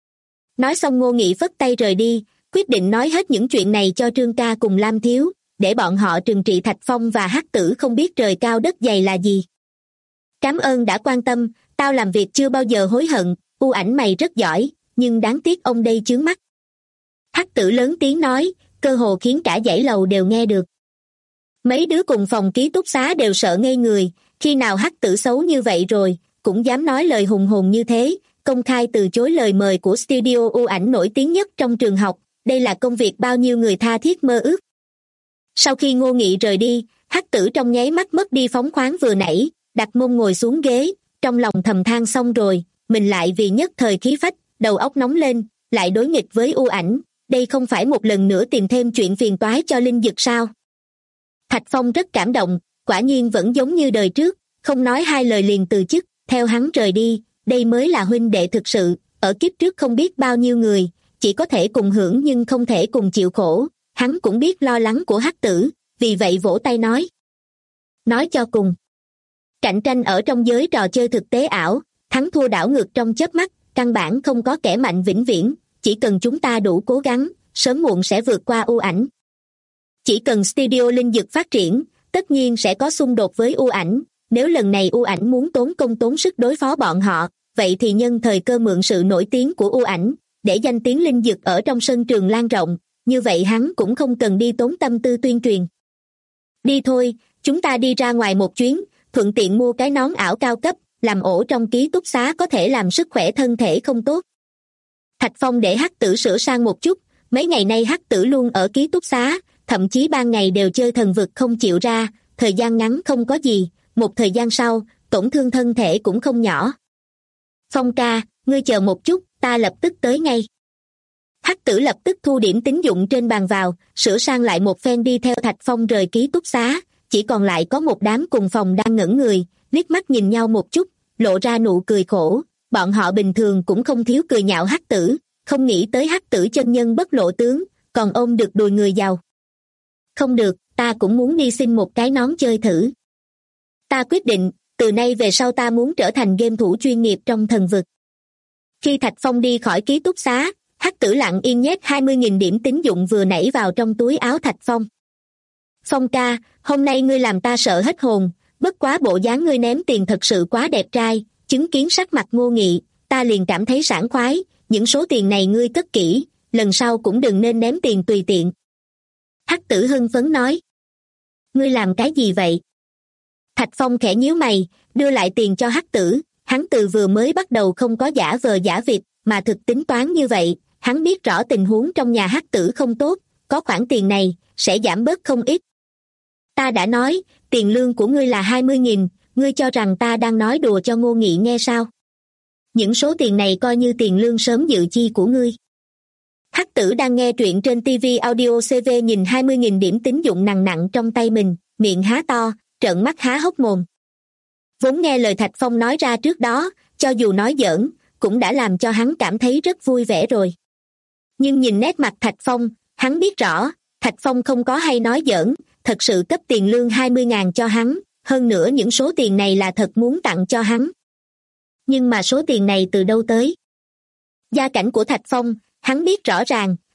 Nói xong Ngô Nghị phất tay rời đi, quyết định nói hết những chuyện này cho Trương ca cùng Lam Thiếu, để bọn họ trừng trị Thạch Phong và Hắc Tử không biết trời cao đất dày là gì. Cảm ơn đã quan tâm, tao làm việc chưa bao giờ hối hận, U Ảnh mày rất giỏi, nhưng đáng tiếc ông đây chướng mắt. Hắc Tử lớn tiếng nói, cơ hồ khiến cả dãy lầu đều nghe được. Mấy đứa cùng phòng ký túc xá đều sợ ngây người, khi nào Hắc Tử xấu như vậy rồi, cũng dám nói lời hùng hồn như thế, công khai từ chối lời mời của studio U Ảnh nổi tiếng nhất trong trường học, đây là công việc bao nhiêu người tha thiết mơ ước. Sau khi Ngô Nghị rời đi, Hắc Tử trong nháy mắt mất đi phóng khoáng vừa nãy, đặt mông ngồi xuống ghế, trong lòng thầm than xong rồi, mình lại vì nhất thời khí phách, đầu óc nóng lên, lại đối nghịch với U Ảnh, đây không phải một lần nữa tìm thêm chuyện phiền toái cho Linh Dực sao? Thạch Phong rất cảm động, quả nhiên vẫn giống như đời trước, không nói hai lời liền từ chức, theo hắn rời đi, đây mới là huynh đệ thực sự, ở kiếp trước không biết bao nhiêu người, chỉ có thể cùng hưởng nhưng không thể cùng chịu khổ, hắn cũng biết lo lắng của Hắc Tử, vì vậy vỗ tay nói. Nói cho cùng, cạnh tranh ở trong giới trò chơi thực tế ảo, thắng thua đảo ngược trong chớp mắt, căn bản không có kẻ mạnh vĩnh viễn, chỉ cần chúng ta đủ cố gắng, sớm muộn sẽ vượt qua U Ảnh. Chỉ cần studio Linh Dực phát triển, tất nhiên sẽ có xung đột với U Ảnh, nếu lần này U Ảnh muốn tốn công tốn sức đối phó bọn họ, vậy thì nhân thời cơ mượn sự nổi tiếng của U Ảnh, để danh tiếng Linh Dực ở trong sân trường lan rộng, như vậy hắn cũng không cần đi tốn tâm tư tuyên truyền. Đi thôi, chúng ta đi ra ngoài một chuyến, thuận tiện mua cái nón ảo cao cấp, làm ổ trong ký túc xá có thể làm sức khỏe thân thể không tốt. Thạch Phong để Hắc Tử sửa sang một chút, mấy ngày nay Hắc Tử luôn ở ký túc xá, thậm chí ban ngày đều chơi thần vực không chịu ra, thời gian ngắn không có gì, một thời gian sau, tổn thương thân thể cũng không nhỏ. Phong ca, ngươi chờ một chút, ta lập tức tới ngay. Hắc Tử lập tức thu điểm tín dụng trên bàn vào, sửa sang lại một phen đi theo Thạch Phong rời ký túc xá, chỉ còn lại có một đám cùng phòng đang ngẩn người, liếc mắt nhìn nhau một chút, lộ ra nụ cười khổ, bọn họ bình thường cũng không thiếu cười nhạo Hắc Tử, không nghĩ tới Hắc Tử chân nhân bất lộ tướng, còn ôm được đùi người giàu. Không được, ta cũng muốn đi xin một cái nón chơi thử. Ta quyết định, từ nay về sau ta muốn trở thành game thủ chuyên nghiệp trong thần vực. Khi Thạch Phong đi khỏi ký túc xá, Hắc Tử lặng yên nhét 20.000 điểm tín dụng vừa nãy vào trong túi áo Thạch Phong. Phong ca, hôm nay ngươi làm ta sợ hết hồn, bất quá bộ dáng ngươi ném tiền thật sự quá đẹp trai, chứng kiến sắc mặt Ngô Nghị, ta liền cảm thấy sảng khoái, những số tiền này ngươi cất kỹ, lần sau cũng đừng nên ném tiền tùy tiện. Hắc Tử hưng phấn nói. Ngươi làm cái gì vậy? Thạch Phong khẽ nhíu mày, đưa lại tiền cho Hắc Tử, hắn từ vừa mới bắt đầu không có giả vờ giả vịt, mà thực tính toán như vậy, hắn biết rõ tình huống trong nhà Hắc Tử không tốt, có khoản tiền này, sẽ giảm bớt không ít. Ta đã nói, tiền lương của ngươi là 20.000, ngươi cho rằng ta đang nói đùa cho Ngô Nghị nghe sao? Những số tiền này coi như tiền lương sớm dự chi của ngươi. Hắc Tử đang nghe truyện trên TV Audio CV nhìn 20.000 điểm tín dụng nặng nặng trong tay mình, miệng há to, trợn mắt há hốc mồm. Vốn nghe lời Thạch Phong nói ra trước đó, cho dù nói giỡn, cũng đã làm cho hắn cảm thấy rất vui vẻ rồi. Nhưng nhìn nét mặt Thạch Phong, hắn biết rõ, Thạch Phong không có hay nói giỡn, thật sự cấp tiền lương 20.000 cho hắn, hơn nữa những số tiền này là thật muốn tặng cho hắn. Nhưng mà số tiền này từ đâu tới? Gia cảnh của Thạch Phong, hắn biết rõ ràng,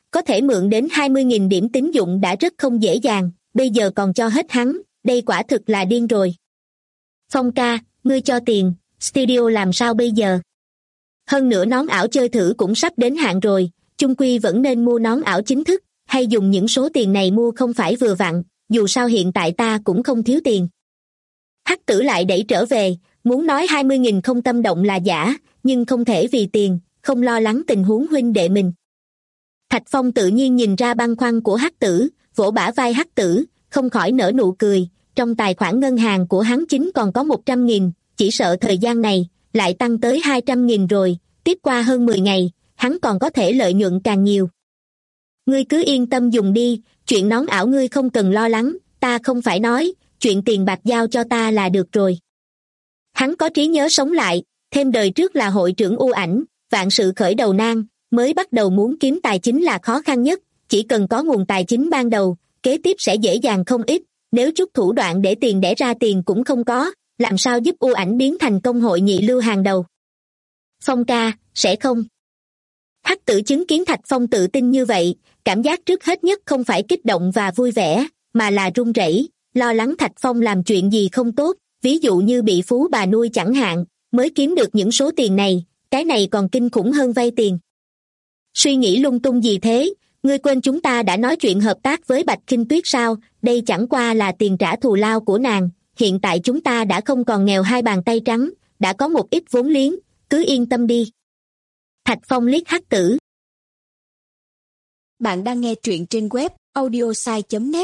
có thể mượn đến 20.000 điểm tín dụng đã rất không dễ dàng, bây giờ còn cho hết hắn, đây quả thực là điên rồi. Phong ca, ngươi cho tiền, studio làm sao bây giờ? Hơn nữa nón ảo chơi thử cũng sắp đến hạn rồi, chung quy vẫn nên mua nón ảo chính thức, hay dùng những số tiền này mua không phải vừa vặn, dù sao hiện tại ta cũng không thiếu tiền. Hắc tử lại đẩy trở về, muốn nói 20.000 không tâm động là giả, nhưng không thể vì tiền, không lo lắng tình huống huynh đệ mình. Thạch Phong tự nhiên nhìn ra băn khoăn của Hắc tử, vỗ bả vai Hắc tử, không khỏi nở nụ cười, trong tài khoản ngân hàng của hắn chính còn có 100.000, chỉ sợ thời gian này, lại tăng tới 200.000 rồi, tiếp qua hơn 10 ngày, hắn còn có thể lợi nhuận càng nhiều. Ngươi cứ yên tâm dùng đi, chuyện nón ảo ngươi không cần lo lắng, ta không phải nói, chuyện tiền bạc giao cho ta là được rồi. Hắn có trí nhớ sống lại, thêm đời trước là hội trưởng u ảnh, vạn sự khởi đầu nan, mới bắt đầu muốn kiếm tài chính là khó khăn nhất, chỉ cần có nguồn tài chính ban đầu, kế tiếp sẽ dễ dàng không ít, nếu chút thủ đoạn để tiền đẻ ra tiền cũng không có, làm sao giúp u ảnh biến thành công hội nhị lưu hàng đầu. Phong ca, sẽ không. Hắc tử chứng kiến Thạch Phong tự tin như vậy, cảm giác trước hết nhất không phải kích động và vui vẻ, mà là run rẩy, lo lắng Thạch Phong làm chuyện gì không tốt, ví dụ như bị phú bà nuôi chẳng hạn, mới kiếm được những số tiền này, cái này còn kinh khủng hơn vay tiền. Suy nghĩ lung tung gì thế, ngươi quên chúng ta đã nói chuyện hợp tác với Bạch Khinh Tuyết sao, đây chẳng qua là tiền trả thù lao của nàng, hiện tại chúng ta đã không còn nghèo hai bàn tay trắng, đã có một ít vốn liếng, cứ yên tâm đi. Thạch Phong liếc Hắc tử. Bạn đang nghe truyện trên web audiosai.net.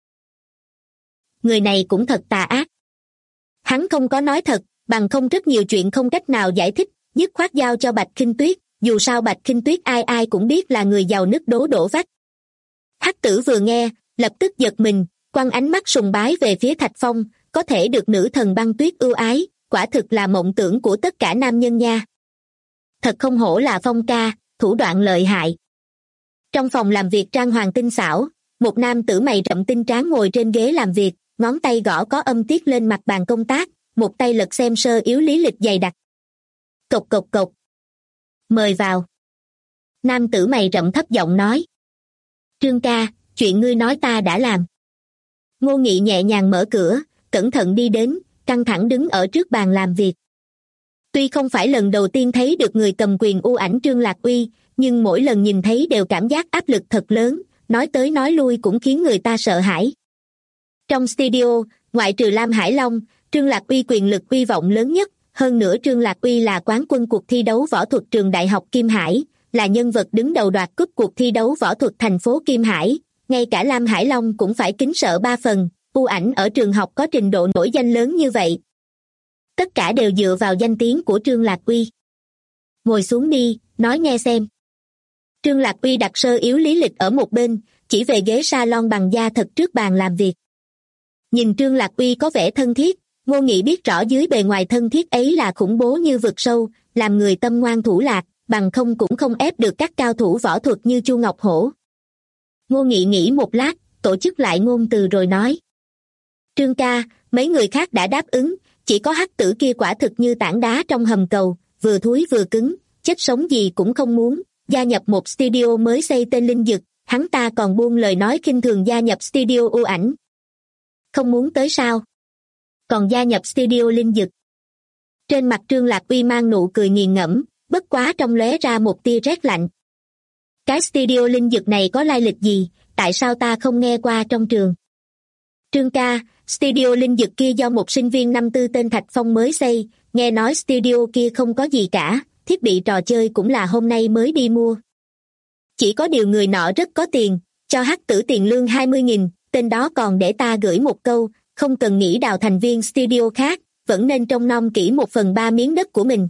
Người này cũng thật tà ác. Hắn không có nói thật, bằng không rất nhiều chuyện không cách nào giải thích, dứt khoát giao cho Bạch Khinh Tuyết, dù sao Bạch Khinh Tuyết ai ai cũng biết là người giàu nứt đổ vách. Hắc tử vừa nghe, lập tức giật mình, quăng ánh mắt sùng bái về phía Thạch Phong, có thể được nữ thần băng tuyết ưu ái, quả thực là mộng tưởng của tất cả nam nhân nha. Thật không hổ là Phong ca, thủ đoạn lợi hại. Trong phòng làm việc trang hoàng tinh xảo, một nam tử mày rậm tinh tráng ngồi trên ghế làm việc, ngón tay gõ có âm tiết lên mặt bàn công tác, một tay lật xem sơ yếu lý lịch dày đặc. Cộc cộc cộc. Mời vào. Nam tử mày rậm thấp giọng nói. Trương ca, chuyện ngươi nói ta đã làm. Ngô Nghị nhẹ nhàng mở cửa, cẩn thận đi đến, căng thẳng đứng ở trước bàn làm việc. Tuy không phải lần đầu tiên thấy được người cầm quyền u ảnh Trương Lạc Uy, nhưng mỗi lần nhìn thấy đều cảm giác áp lực thật lớn, nói tới nói lui cũng khiến người ta sợ hãi. Trong studio, ngoại trừ Lam Hải Long, Trương Lạc Uy quyền lực uy vọng lớn nhất, hơn nữa Trương Lạc Uy là quán quân cuộc thi đấu võ thuật trường Đại học Kim Hải, là nhân vật đứng đầu đoạt cúp cuộc thi đấu võ thuật thành phố Kim Hải, ngay cả Lam Hải Long cũng phải kính sợ ba phần, u ảnh ở trường học có trình độ nổi danh lớn như vậy. Tất cả đều dựa vào danh tiếng của Trương Lạc Uy. Ngồi xuống đi, nói nghe xem. Trương Lạc Uy đặt sơ yếu lý lịch ở một bên, chỉ về ghế salon bằng da thật trước bàn làm việc. Nhìn Trương Lạc Uy có vẻ thân thiết, Ngô Nghị biết rõ dưới bề ngoài thân thiết ấy là khủng bố như vực sâu, làm người tâm ngoan thủ lạc, bằng không cũng không ép được các cao thủ võ thuật như Chu Ngọc Hổ. Ngô Nghị nghĩ một lát, tổ chức lại ngôn từ rồi nói. Trương ca, mấy người khác đã đáp ứng, chỉ có Hắc tử kia quả thực như tảng đá trong hầm cầu, vừa thúi vừa cứng, chết sống gì cũng không muốn, gia nhập một studio mới xây tên Linh Dực, hắn ta còn buông lời nói khinh thường gia nhập studio u ảnh. Không muốn tới sao? Còn gia nhập studio Linh Dực. Trên mặt Trương Lạc Uy mang nụ cười nghiền ngẫm, bất quá trong lóe ra một tia rét lạnh. Cái studio Linh Dực này có lai lịch gì, tại sao ta không nghe qua trong trường? Trương ca, studio Linh Dực kia do một sinh viên năm tư tên Thạch Phong mới xây, nghe nói studio kia không có gì cả, thiết bị trò chơi cũng là hôm nay mới đi mua. Chỉ có điều người nọ rất có tiền, cho Hắc tử tiền lương 20.000, tên đó còn để ta gửi một câu, không cần nghĩ đào thành viên studio khác, vẫn nên trông nom kỹ 1/3 miếng đất của mình.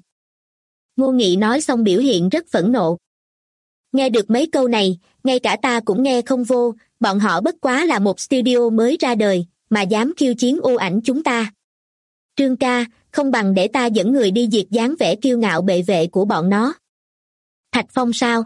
Ngô Nghị nói xong biểu hiện rất phẫn nộ. Nghe được mấy câu này, ngay cả ta cũng nghe không vô, bọn họ bất quá là một studio mới ra đời, mà dám khiêu chiến u ảnh chúng ta. Trương ca, không bằng để ta dẫn người đi diệt dáng vẻ kiêu ngạo bệ vệ của bọn nó. Thạch Phong sao?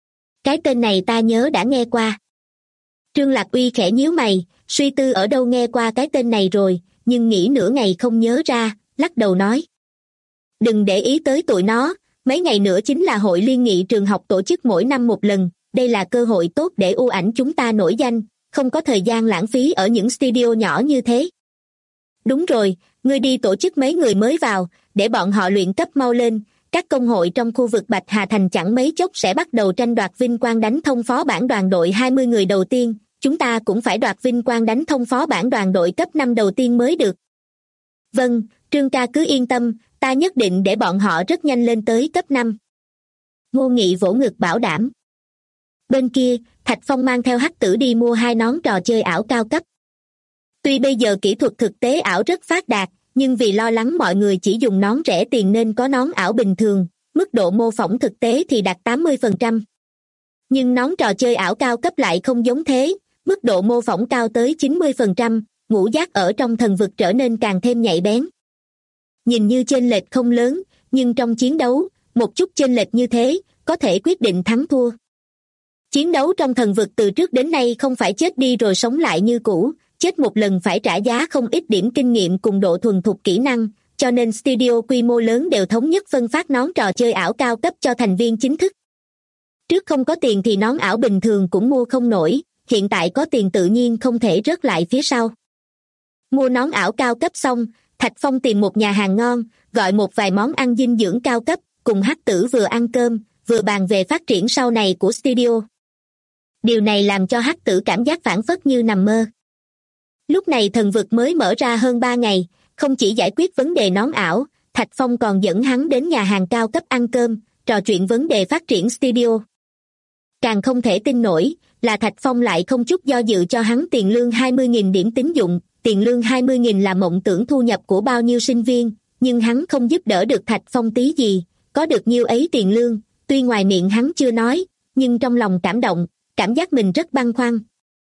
Cái tên này ta nhớ đã nghe qua. Trương Lạc Uy khẽ nhíu mày, suy tư ở đâu nghe qua cái tên này rồi, nhưng nghĩ nửa ngày không nhớ ra, lắc đầu nói. Đừng để ý tới tụi nó, mấy ngày nữa chính là hội liên nghị trường học tổ chức mỗi năm một lần, đây là cơ hội tốt để ưu ảnh chúng ta nổi danh, không có thời gian lãng phí ở những studio nhỏ như thế. Đúng rồi, ngươi đi tổ chức mấy người mới vào, để bọn họ luyện cấp mau lên. Các công hội trong khu vực Bạch Hà Thành chẳng mấy chốc sẽ bắt đầu tranh đoạt vinh quang đánh thông phó bản đoàn đội 20 người đầu tiên, chúng ta cũng phải đoạt vinh quang đánh thông phó bản đoàn đội cấp 5 đầu tiên mới được. Vâng, Trương ca cứ yên tâm, ta nhất định để bọn họ rất nhanh lên tới cấp 5. Ngô Nghị vỗ ngực bảo đảm. Bên kia, Thạch Phong mang theo Hắc Tử đi mua 2 nón trò chơi ảo cao cấp. Tuy bây giờ kỹ thuật thực tế ảo rất phát đạt, nhưng vì lo lắng mọi người chỉ dùng nón rẻ tiền nên có nón ảo bình thường, mức độ mô phỏng thực tế thì đạt 80%. Nhưng nón trò chơi ảo cao cấp lại không giống thế, mức độ mô phỏng cao tới 90%, ngũ giác ở trong thần vực trở nên càng thêm nhạy bén. Nhìn như chênh lệch không lớn, nhưng trong chiến đấu, một chút chênh lệch như thế, có thể quyết định thắng thua. Chiến đấu trong thần vực từ trước đến nay không phải chết đi rồi sống lại như cũ, chết một lần phải trả giá không ít điểm kinh nghiệm cùng độ thuần thục kỹ năng, cho nên studio quy mô lớn đều thống nhất phân phát nón trò chơi ảo cao cấp cho thành viên chính thức. Trước không có tiền thì nón ảo bình thường cũng mua không nổi, hiện tại có tiền tự nhiên không thể rớt lại phía sau. Mua nón ảo cao cấp xong, Thạch Phong tìm một nhà hàng ngon, gọi một vài món ăn dinh dưỡng cao cấp, cùng Hắc Tử vừa ăn cơm, vừa bàn về phát triển sau này của studio. Điều này làm cho Hắc Tử cảm giác phảng phất như nằm mơ. Lúc này thần vực mới mở ra hơn 3 ngày, không chỉ giải quyết vấn đề nón ảo, Thạch Phong còn dẫn hắn đến nhà hàng cao cấp ăn cơm, trò chuyện vấn đề phát triển studio. Càng không thể tin nổi là Thạch Phong lại không chút do dự cho hắn tiền lương 20.000 điểm tín dụng. Tiền lương 20.000 là mộng tưởng thu nhập của bao nhiêu sinh viên, nhưng hắn không giúp đỡ được Thạch Phong tí gì, có được nhiêu ấy tiền lương, tuy ngoài miệng hắn chưa nói, nhưng trong lòng cảm động, cảm giác mình rất băn khoăn.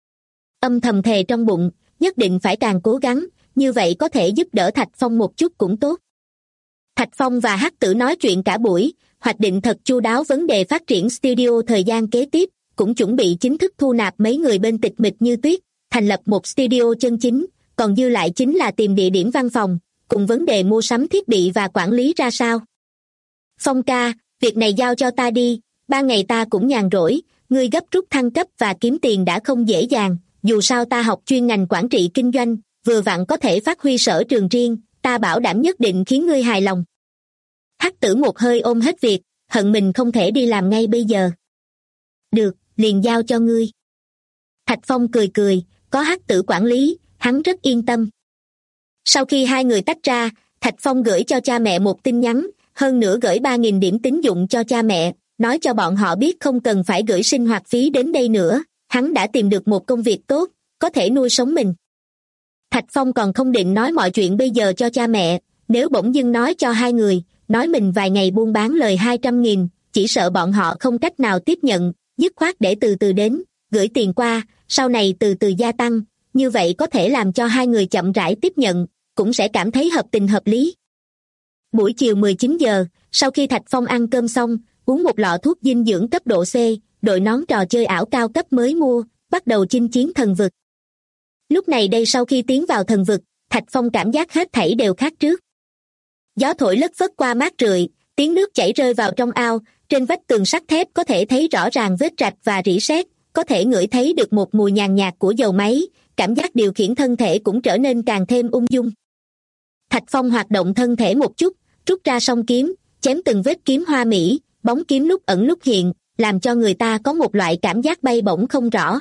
Âm thầm thề trong bụng, nhất định phải càng cố gắng, như vậy có thể giúp đỡ Thạch Phong một chút cũng tốt. Thạch Phong và Hắc Tử nói chuyện cả buổi, hoạch định thật chu đáo vấn đề phát triển studio thời gian kế tiếp, cũng chuẩn bị chính thức thu nạp mấy người bên Tịch Mịch Như Tuyết, thành lập một studio chân chính, còn dư lại chính là tìm địa điểm văn phòng, cùng vấn đề mua sắm thiết bị và quản lý ra sao. Phong ca, việc này giao cho ta đi, 3 ngày ta cũng nhàn rỗi, ngươi gấp rút thăng cấp và kiếm tiền đã không dễ dàng, dù sao ta học chuyên ngành quản trị kinh doanh, vừa vặn có thể phát huy sở trường riêng, ta bảo đảm nhất định khiến ngươi hài lòng. Hắc Tử một hơi ôm hết việc, hận mình không thể đi làm ngay bây giờ. Được, liền giao cho ngươi. Thạch Phong cười cười, có Hắc Tử quản lý, hắn rất yên tâm. Sau khi hai người tách ra, Thạch Phong gửi cho cha mẹ một tin nhắn, hơn nữa gửi 3.000 điểm tín dụng cho cha mẹ, nói cho bọn họ biết không cần phải gửi sinh hoạt phí đến đây nữa, hắn đã tìm được một công việc tốt, có thể nuôi sống mình. Thạch Phong còn không định nói mọi chuyện bây giờ cho cha mẹ, nếu bỗng dưng nói cho hai người, nói mình vài ngày buôn bán lời 200.000, chỉ sợ bọn họ không cách nào tiếp nhận, dứt khoát để từ từ đến, gửi tiền qua, sau này từ từ gia tăng, như vậy có thể làm cho hai người chậm rãi tiếp nhận, cũng sẽ cảm thấy hợp tình hợp lý. Buổi chiều 19 giờ, sau khi Thạch Phong ăn cơm xong, uống một lọ thuốc dinh dưỡng cấp độ C, đội nón trò chơi ảo cao cấp mới mua, bắt đầu chinh chiến thần vực. Lúc này đây sau khi tiến vào thần vực, Thạch Phong cảm giác hết thảy đều khác trước. Gió thổi lất phất qua mát rượi, tiếng nước chảy rơi vào trong ao, trên vách tường sắt thép có thể thấy rõ ràng vết rạch và rỉ sét, có thể ngửi thấy được một mùi nhàn nhạt của dầu máy, cảm giác điều khiển thân thể cũng trở nên càng thêm ung dung. Thạch Phong hoạt động thân thể một chút, rút ra song kiếm, chém từng vết kiếm hoa mỹ, bóng kiếm lúc ẩn lúc hiện, làm cho người ta có một loại cảm giác bay bổng không rõ.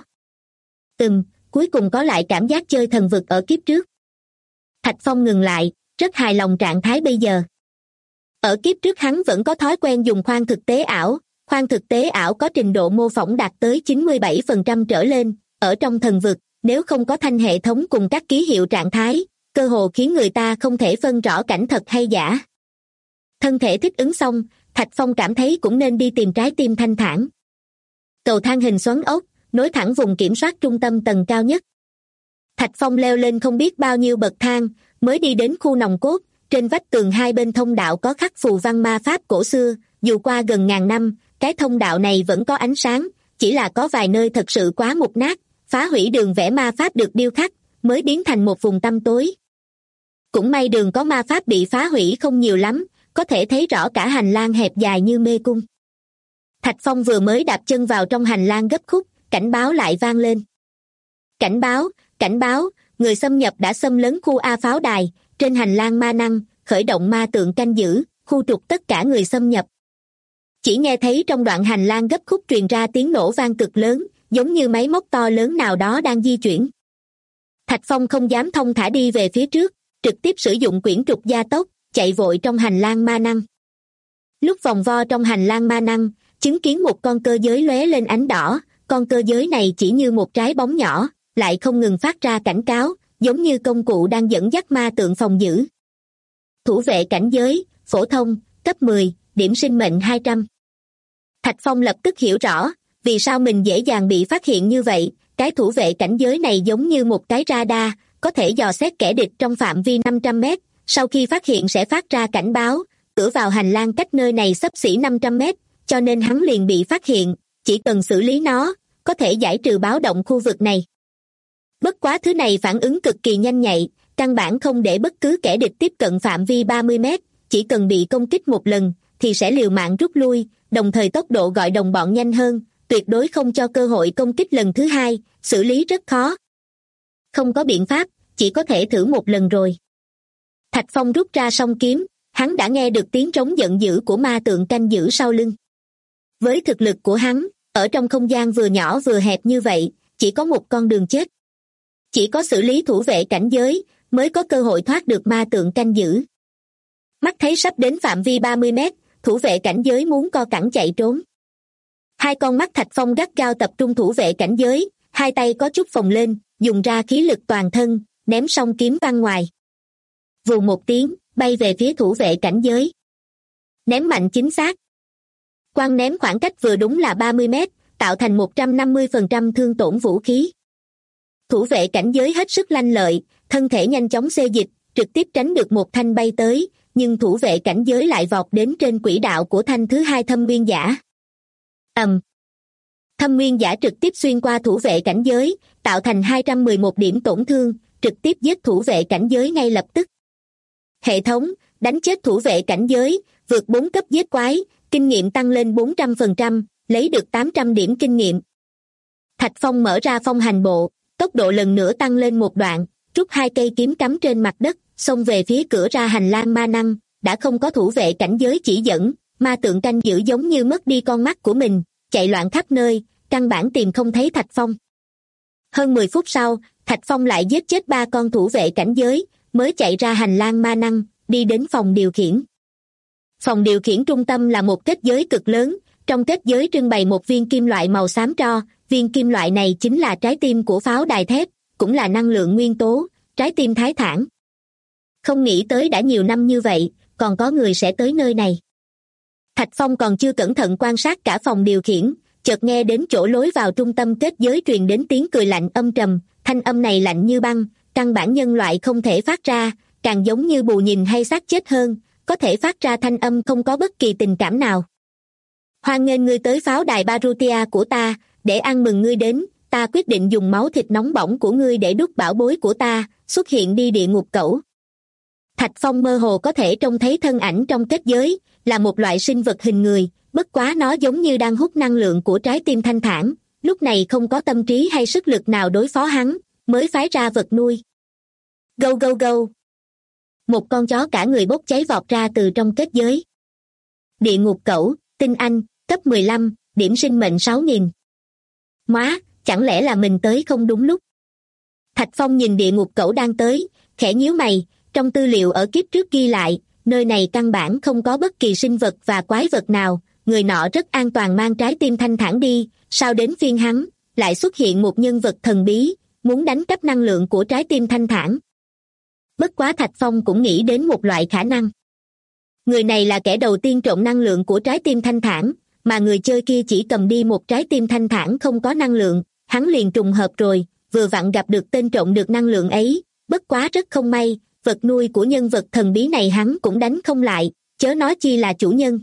Cuối cùng có lại cảm giác chơi thần vực ở kiếp trước. Thạch Phong ngừng lại, rất hài lòng trạng thái bây giờ. Ở kiếp trước hắn vẫn có thói quen dùng khoang thực tế ảo, khoang thực tế ảo có trình độ mô phỏng đạt tới 97% trở lên, ở trong thần vực, nếu không có thanh hệ thống cùng các ký hiệu trạng thái, cơ hồ khiến người ta không thể phân rõ cảnh thật hay giả. Thân thể thích ứng xong, Thạch Phong cảm thấy cũng nên đi tìm trái tim thanh thản. Cầu thang hình xoắn ốc, nối thẳng vùng kiểm soát trung tâm tầng cao nhất. Thạch Phong leo lên không biết bao nhiêu bậc thang, mới đi đến khu nòng cốt, trên vách tường hai bên thông đạo có khắc phù văn ma pháp cổ xưa, dù qua gần ngàn năm, cái thông đạo này vẫn có ánh sáng, chỉ là có vài nơi thật sự quá mục nát, phá hủy đường vẽ ma pháp được điêu khắc, mới biến thành một vùng tăm tối. Cũng may đường có ma pháp bị phá hủy không nhiều lắm, có thể thấy rõ cả hành lang hẹp dài như mê cung. Thạch Phong vừa mới đạp chân vào trong hành lang gấp khúc, cảnh báo lại vang lên. Cảnh báo, người xâm nhập đã xâm lấn khu A pháo đài, trên hành lang ma năng, khởi động ma tượng canh giữ, khu trục tất cả người xâm nhập. Chỉ nghe thấy trong đoạn hành lang gấp khúc truyền ra tiếng nổ vang cực lớn, giống như máy móc to lớn nào đó đang di chuyển. Thạch Phong không dám thong thả đi về phía trước, trực tiếp sử dụng quyển trục gia tốc, chạy vội trong hành lang ma năng. Lúc vòng vo trong hành lang ma năng, chứng kiến một con cơ giới lóe lên ánh đỏ, con cơ giới này chỉ như một trái bóng nhỏ, lại không ngừng phát ra cảnh cáo, giống như công cụ đang dẫn dắt ma tượng phòng giữ. Thủ vệ cảnh giới, phổ thông, cấp 10, điểm sinh mệnh 200. Thạch Phong lập tức hiểu rõ, vì sao mình dễ dàng bị phát hiện như vậy, cái thủ vệ cảnh giới này giống như một cái radar, có thể dò xét kẻ địch trong phạm vi 500 mét, sau khi phát hiện sẽ phát ra cảnh báo, cửa vào hành lang cách nơi này xấp xỉ 500 mét, cho nên hắn liền bị phát hiện, chỉ cần xử lý nó, có thể giải trừ báo động khu vực này. Bất quá thứ này phản ứng cực kỳ nhanh nhạy, căn bản không để bất cứ kẻ địch tiếp cận phạm vi 30 mét, chỉ cần bị công kích một lần, thì sẽ liều mạng rút lui, đồng thời tốc độ gọi đồng bọn nhanh hơn, tuyệt đối không cho cơ hội công kích lần thứ hai, xử lý rất khó. Không có biện pháp, chỉ có thể thử một lần rồi. Thạch Phong rút ra song kiếm, hắn đã nghe được tiếng trống giận dữ của ma tượng canh giữ sau lưng. Với thực lực của hắn, ở trong không gian vừa nhỏ vừa hẹp như vậy, chỉ có một con đường chết. Chỉ có xử lý thủ vệ cảnh giới, mới có cơ hội thoát được ma tượng canh giữ. Mắt thấy sắp đến phạm vi 30 mét, thủ vệ cảnh giới muốn co cẳng chạy trốn. Hai con mắt Thạch Phong gắt gao tập trung thủ vệ cảnh giới, hai tay có chút phồng lên, dùng ra khí lực toàn thân, ném song kiếm văng ngoài. Vù một tiếng, bay về phía thủ vệ cảnh giới. Ném mạnh chính xác. Quang ném khoảng cách vừa đúng là 30 mét, tạo thành 150% thương tổn vũ khí. Thủ vệ cảnh giới hết sức lanh lợi, thân thể nhanh chóng xê dịch, trực tiếp tránh được một thanh bay tới, nhưng thủ vệ cảnh giới lại vọt đến trên quỹ đạo của thanh thứ hai thâm nguyên giả. Thâm nguyên giả trực tiếp xuyên qua thủ vệ cảnh giới, tạo thành 211 điểm tổn thương, trực tiếp giết thủ vệ cảnh giới ngay lập tức. Hệ thống, đánh chết thủ vệ cảnh giới, vượt 4 cấp giết quái, kinh nghiệm tăng lên 400%, lấy được 800 điểm kinh nghiệm. Thạch Phong mở ra phong hành bộ, tốc độ lần nữa tăng lên một đoạn, rút hai cây kiếm cắm trên mặt đất, xông về phía cửa ra hành lang ma năng, đã không có thủ vệ cảnh giới chỉ dẫn, ma tượng canh giữ giống như mất đi con mắt của mình, chạy loạn khắp nơi, căn bản tìm không thấy Thạch Phong. Hơn 10 phút sau, Thạch Phong lại giết chết 3 con thủ vệ cảnh giới, mới chạy ra hành lang ma năng, đi đến phòng điều khiển. Phòng điều khiển trung tâm là một kết giới cực lớn, trong kết giới trưng bày một viên kim loại màu xám tro, viên kim loại này chính là trái tim của pháo đài thép, cũng là năng lượng nguyên tố, trái tim Thái Thản. Không nghĩ tới đã nhiều năm như vậy, còn có người sẽ tới nơi này. Thạch Phong còn chưa cẩn thận quan sát cả phòng điều khiển, chợt nghe đến chỗ lối vào trung tâm kết giới truyền đến tiếng cười lạnh âm trầm, thanh âm này lạnh như băng, căn bản nhân loại không thể phát ra, càng giống như bù nhìn hay xác chết hơn, có thể phát ra thanh âm không có bất kỳ tình cảm nào. Hoan nghênh ngươi tới pháo đài Barutia của ta, để ăn mừng ngươi đến, ta quyết định dùng máu thịt nóng bỏng của ngươi để đúc bảo bối của ta, xuất hiện đi địa ngục cẩu. Thạch Phong mơ hồ có thể trông thấy thân ảnh trong kết giới, là một loại sinh vật hình người, bất quá nó giống như đang hút năng lượng của trái tim thanh thản, lúc này không có tâm trí hay sức lực nào đối phó hắn, mới phái ra vật nuôi. Gâu gâu gâu. Một con chó cả người bốc cháy vọt ra từ trong kết giới. Địa ngục cẩu, tinh anh, cấp 15, điểm sinh mệnh 6.000. Móa, chẳng lẽ là mình tới không đúng lúc? Thạch Phong nhìn địa ngục cẩu đang tới, khẽ nhíu mày, trong tư liệu ở kiếp trước ghi lại, nơi này căn bản không có bất kỳ sinh vật và quái vật nào, người nọ rất an toàn mang trái tim thanh thản đi, sao đến phiên hắn, lại xuất hiện một nhân vật thần bí, muốn đánh cắp năng lượng của trái tim thanh thản. Bất quá Thạch Phong cũng nghĩ đến một loại khả năng. Người này là kẻ đầu tiên trộm năng lượng của trái tim thanh thản, mà người chơi kia chỉ cầm đi một trái tim thanh thản không có năng lượng, hắn liền trùng hợp rồi, vừa vặn gặp được tên trộm được năng lượng ấy, bất quá rất không may, vật nuôi của nhân vật thần bí này hắn cũng đánh không lại, chớ nói chi là chủ nhân.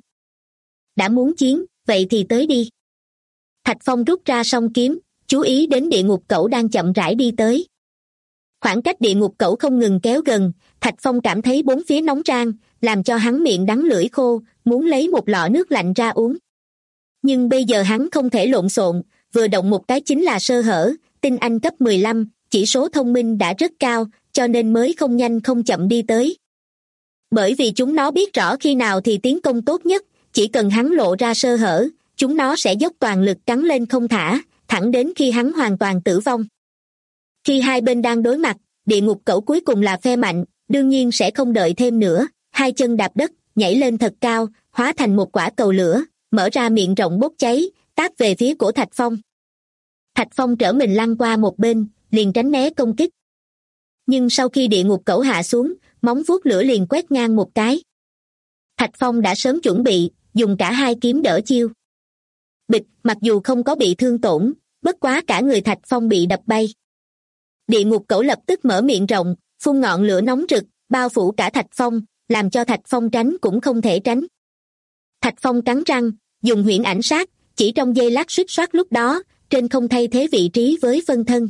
Đã muốn chiến, vậy thì tới đi. Thạch Phong rút ra song kiếm, chú ý đến địa ngục cẩu đang chậm rãi đi tới. Khoảng cách địa ngục cẩu không ngừng kéo gần, Thạch Phong cảm thấy bốn phía nóng rang, làm cho hắn miệng đắng lưỡi khô, muốn lấy một lọ nước lạnh ra uống. Nhưng bây giờ hắn không thể lộn xộn, vừa động một cái chính là sơ hở. Tinh Anh cấp 15, chỉ số thông minh đã rất cao, cho nên mới không nhanh không chậm đi tới. Bởi vì chúng nó biết rõ khi nào thì tiến công tốt nhất, chỉ cần hắn lộ ra sơ hở, chúng nó sẽ dốc toàn lực cắn lên không thả, thẳng đến khi hắn hoàn toàn tử vong. Khi hai bên đang đối mặt, địa ngục cẩu cuối cùng là phe mạnh, đương nhiên sẽ không đợi thêm nữa, hai chân đạp đất, nhảy lên thật cao, hóa thành một quả cầu lửa, mở ra miệng rộng bốc cháy, táp về phía của Thạch Phong. Thạch Phong trở mình lăn qua một bên, liền tránh né công kích. Nhưng sau khi địa ngục cẩu hạ xuống, móng vuốt lửa liền quét ngang một cái. Thạch Phong đã sớm chuẩn bị, dùng cả hai kiếm đỡ chiêu. Bịch, mặc dù không có bị thương tổn, bất quá cả người Thạch Phong bị đập bay. Địa ngục cẩu lập tức mở miệng rộng, phun ngọn lửa nóng rực, bao phủ cả Thạch Phong, làm cho Thạch Phong tránh cũng không thể tránh. Thạch Phong cắn răng, dùng huyễn ảnh sát, chỉ trong giây lát suýt soát lúc đó, trên không thay thế vị trí với phân thân.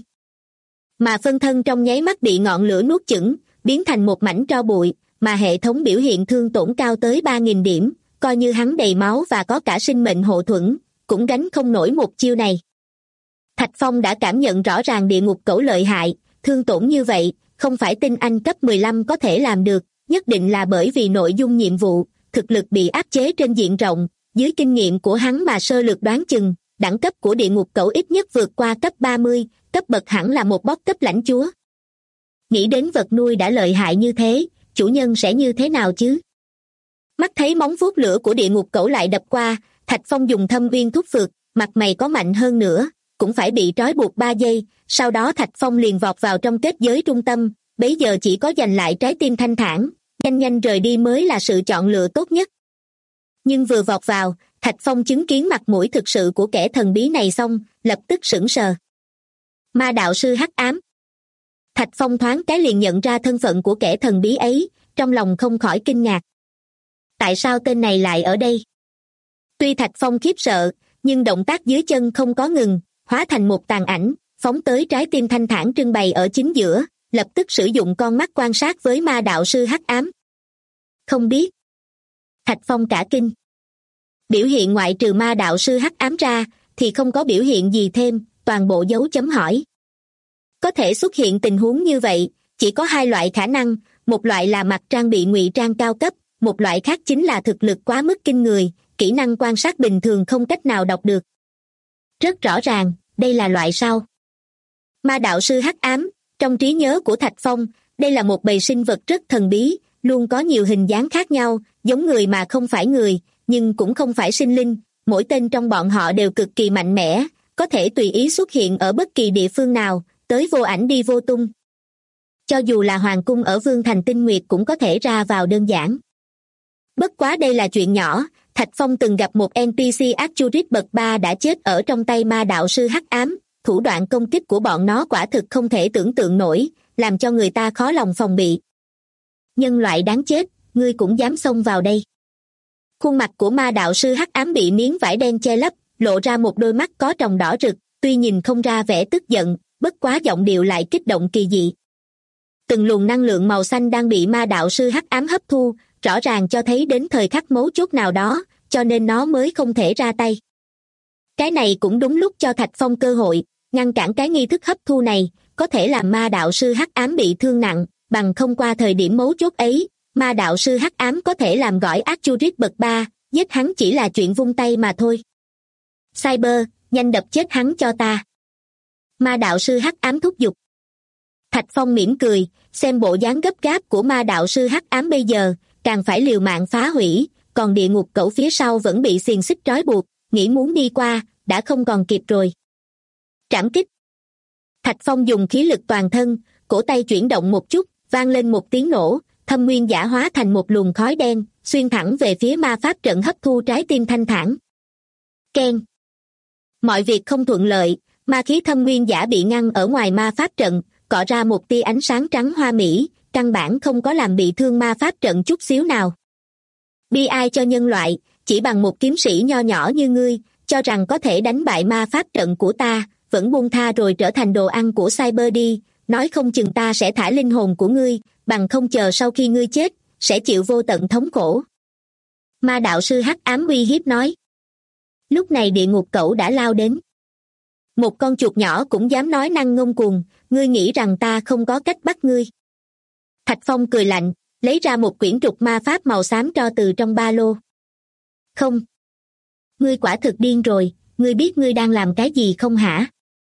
Mà phân thân trong nháy mắt bị ngọn lửa nuốt chửng, biến thành một mảnh tro bụi, mà hệ thống biểu hiện thương tổn cao tới 3.000 điểm, coi như hắn đầy máu và có cả sinh mệnh hộ thuẫn, cũng gánh không nổi một chiêu này. Thạch Phong đã cảm nhận rõ ràng địa ngục cẩu lợi hại, thương tổn như vậy, không phải Tinh Anh cấp 15 có thể làm được, nhất định là bởi vì nội dung nhiệm vụ, thực lực bị áp chế trên diện rộng, dưới kinh nghiệm của hắn mà sơ lược đoán chừng, đẳng cấp của địa ngục cẩu ít nhất vượt qua cấp 30, cấp bậc hẳn là một boss cấp lãnh chúa. Nghĩ đến vật nuôi đã lợi hại như thế, chủ nhân sẽ như thế nào chứ? Mắt thấy móng vuốt lửa của địa ngục cẩu lại đập qua, Thạch Phong dùng thâm uyên thúc phược, mặt mày có mạnh hơn nữa, cũng phải bị trói buộc 3 giây, sau đó Thạch Phong liền vọt vào trong kết giới trung tâm, bấy giờ chỉ có giành lại trái tim thanh thản, nhanh nhanh rời đi mới là sự chọn lựa tốt nhất. Nhưng vừa vọt vào, Thạch Phong chứng kiến mặt mũi thực sự của kẻ thần bí này xong, lập tức sững sờ. Ma đạo sư hắc ám. Thạch Phong thoáng cái liền nhận ra thân phận của kẻ thần bí ấy, trong lòng không khỏi kinh ngạc. Tại sao tên này lại ở đây? Tuy Thạch Phong khiếp sợ, nhưng động tác dưới chân không có ngừng, hóa thành một tàn ảnh, phóng tới trái tim thanh thản trưng bày ở chính giữa, lập tức sử dụng con mắt quan sát với ma đạo sư hắc ám. Không biết. Thạch Phong cả kinh. Biểu hiện ngoại trừ ma đạo sư hắc ám ra, thì không có biểu hiện gì thêm, toàn bộ dấu chấm hỏi. Có thể xuất hiện tình huống như vậy, chỉ có hai loại khả năng, một loại là mặc trang bị ngụy trang cao cấp, một loại khác chính là thực lực quá mức kinh người, kỹ năng quan sát bình thường không cách nào đọc được. Rất rõ ràng, đây là loại sau. Ma đạo sư hắc ám, trong trí nhớ của Thạch Phong, đây là một bầy sinh vật rất thần bí, luôn có nhiều hình dáng khác nhau, giống người mà không phải người, nhưng cũng không phải sinh linh, mỗi tên trong bọn họ đều cực kỳ mạnh mẽ, có thể tùy ý xuất hiện ở bất kỳ địa phương nào, tới vô ảnh đi vô tung. Cho dù là hoàng cung ở Vương Thành Tinh Nguyệt cũng có thể ra vào đơn giản. Bất quá đây là chuyện nhỏ, Thạch Phong từng gặp một NPC Archurit bậc 3 đã chết ở trong tay ma đạo sư hắc ám, thủ đoạn công kích của bọn nó quả thực không thể tưởng tượng nổi, làm cho người ta khó lòng phòng bị. Nhân loại đáng chết, ngươi cũng dám xông vào đây. Khuôn mặt của ma đạo sư hắc ám bị miếng vải đen che lấp, lộ ra một đôi mắt có tròng đỏ rực, tuy nhìn không ra vẻ tức giận, bất quá giọng điệu lại kích động kỳ dị. Từng luồng năng lượng màu xanh đang bị ma đạo sư hắc ám hấp thu, rõ ràng cho thấy đến thời khắc mấu chốt nào đó, cho nên nó mới không thể ra tay. Cái này cũng đúng lúc cho Thạch Phong cơ hội, ngăn cản cái nghi thức hấp thu này, có thể làm ma đạo sư hắc ám bị thương nặng, bằng không qua thời điểm mấu chốt ấy, ma đạo sư hắc ám có thể làm gỏi Archurit bậc 3, giết hắn chỉ là chuyện vung tay mà thôi. Cyber, nhanh đập chết hắn cho ta. Ma đạo sư hắc ám thúc giục. Thạch Phong mỉm cười, xem bộ dáng gấp gáp của ma đạo sư hắc ám bây giờ, càng phải liều mạng phá hủy, còn địa ngục cẩu phía sau vẫn bị xiềng xích trói buộc, nghĩ muốn đi qua, đã không còn kịp rồi. Trảm kích. Thạch Phong dùng khí lực toàn thân, cổ tay chuyển động một chút, vang lên một tiếng nổ, thâm nguyên giả hóa thành một luồng khói đen, xuyên thẳng về phía ma pháp trận hấp thu trái tim thanh thản. Keng. Mọi việc không thuận lợi, ma khí thâm nguyên giả bị ngăn ở ngoài ma pháp trận, cọ ra một tia ánh sáng trắng hoa mỹ, căn bản không có làm bị thương ma pháp trận chút xíu nào. Bi ai cho nhân loại, chỉ bằng một kiếm sĩ nho nhỏ như ngươi, cho rằng có thể đánh bại ma pháp trận của ta, vẫn buông tha rồi trở thành đồ ăn của Cyber đi, nói không chừng ta sẽ thả linh hồn của ngươi, bằng không chờ sau khi ngươi chết, sẽ chịu vô tận thống khổ. Ma đạo sư hắc ám uy hiếp nói. Lúc này địa ngục cẩu đã lao đến. Một con chuột nhỏ cũng dám nói năng ngông cuồng, ngươi nghĩ rằng ta không có cách bắt ngươi. Thạch Phong cười lạnh, lấy ra một quyển trục ma pháp màu xám tro từ trong ba lô. Không. Ngươi quả thực điên rồi, ngươi biết ngươi đang làm cái gì không hả?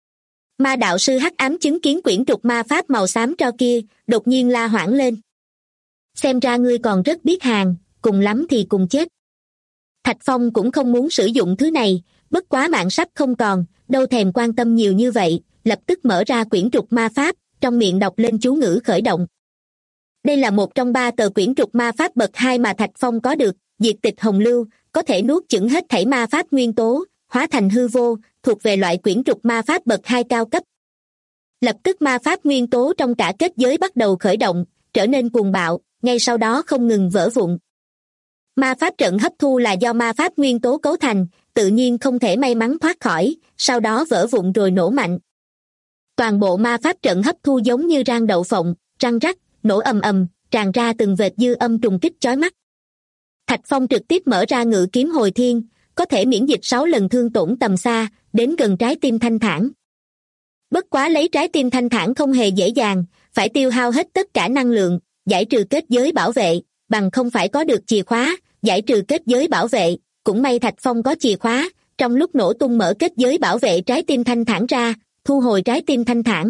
Ma đạo sư hắc ám chứng kiến quyển trục ma pháp màu xám tro kia, đột nhiên la hoảng lên. Xem ra ngươi còn rất biết hàng, cùng lắm thì cùng chết. Thạch Phong cũng không muốn sử dụng thứ này, bất quá mạng sắp không còn, đâu thèm quan tâm nhiều như vậy, lập tức mở ra quyển trục ma pháp, trong miệng đọc lên chú ngữ khởi động. Đây là một trong 3 tờ quyển trục ma pháp bậc 2 mà Thạch Phong có được, diệt tịch hồng lưu, có thể nuốt chửng hết thảy ma pháp nguyên tố, hóa thành hư vô, thuộc về loại quyển trục ma pháp bậc 2 cao cấp. Lập tức ma pháp nguyên tố trong cả kết giới bắt đầu khởi động, trở nên cuồng bạo, ngay sau đó không ngừng vỡ vụn. Ma pháp trận hấp thu là do ma pháp nguyên tố cấu thành, tự nhiên không thể may mắn thoát khỏi, sau đó vỡ vụn rồi nổ mạnh. Toàn bộ ma pháp trận hấp thu giống như rang đậu phộng, răng rắc, nổ ầm ầm, tràn ra từng vệt dư âm trùng kích chói mắt. Thạch Phong trực tiếp mở ra ngự kiếm hồi thiên, có thể miễn dịch 6 lần thương tổn tầm xa, đến gần trái tim thanh thản. Bất quá lấy trái tim thanh thản không hề dễ dàng, phải tiêu hao hết tất cả năng lượng, giải trừ kết giới bảo vệ, bằng không phải có được chìa khóa, giải trừ kết giới bảo vệ, cũng may Thạch Phong có chìa khóa, trong lúc nổ tung mở kết giới bảo vệ trái tim thanh thản ra, thu hồi trái tim thanh thản.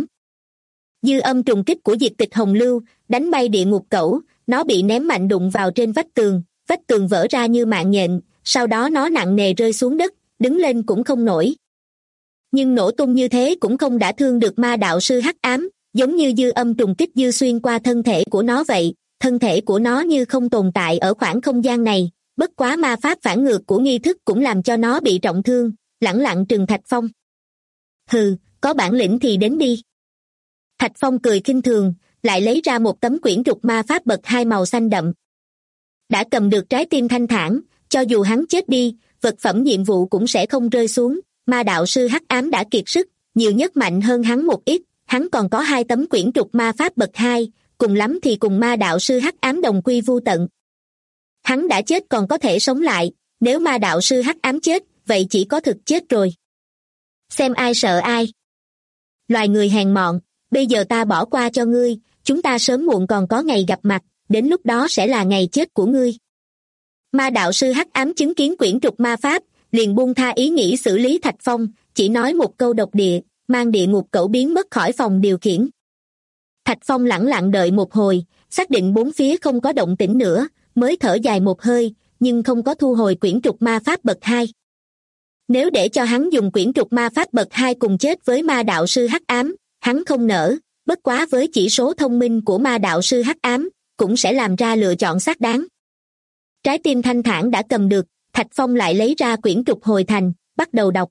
Dư âm trùng kích của diệt tịch hồng lưu, đánh bay địa ngục cẩu, nó bị ném mạnh đụng vào trên vách tường vỡ ra như mạng nhện, sau đó nó nặng nề rơi xuống đất, đứng lên cũng không nổi. Nhưng nổ tung như thế cũng không đả thương được ma đạo sư hắc ám, giống như dư âm trùng kích dư xuyên qua thân thể của nó vậy, thân thể của nó như không tồn tại ở khoảng không gian này, bất quá ma pháp phản ngược của nghi thức cũng làm cho nó bị trọng thương, lẳng lặng trừng Thạch Phong. Hừ, có bản lĩnh thì đến đi. Thạch Phong cười khinh thường, lại lấy ra một tấm quyển trục ma pháp bậc 2 màu xanh đậm. Đã cầm được trái tim thanh thản, cho dù hắn chết đi, vật phẩm nhiệm vụ cũng sẽ không rơi xuống, ma đạo sư hắc ám đã kiệt sức, nhiều nhất mạnh hơn hắn một ít, hắn còn có 2 tấm quyển trục ma pháp bậc 2, cùng lắm thì cùng ma đạo sư hắc ám đồng quy vu tận. Hắn đã chết còn có thể sống lại, nếu ma đạo sư hắc ám chết, vậy chỉ có thực chết rồi. Xem ai sợ ai. Loài người hèn mọn, bây giờ ta bỏ qua cho ngươi, chúng ta sớm muộn còn có ngày gặp mặt, đến lúc đó sẽ là ngày chết của ngươi. Ma đạo sư hắc ám chứng kiến quyển trục ma pháp, liền buông tha ý nghĩ xử lý Thạch Phong, chỉ nói một câu độc địa, mang địa ngục cẩu biến mất khỏi phòng điều khiển. Thạch Phong lẳng lặng đợi một hồi, xác định 4 phía không có động tĩnh nữa, mới thở dài một hơi, nhưng không có thu hồi quyển trục ma pháp bậc 2. Nếu để cho hắn dùng quyển trục ma pháp bậc 2 cùng chết với ma đạo sư hắc ám, hắn không nỡ, bất quá với chỉ số thông minh của ma đạo sư hắc ám, cũng sẽ làm ra lựa chọn xác đáng. Trái tim thanh thản đã cầm được, Thạch Phong lại lấy ra quyển trục hồi thành, bắt đầu đọc.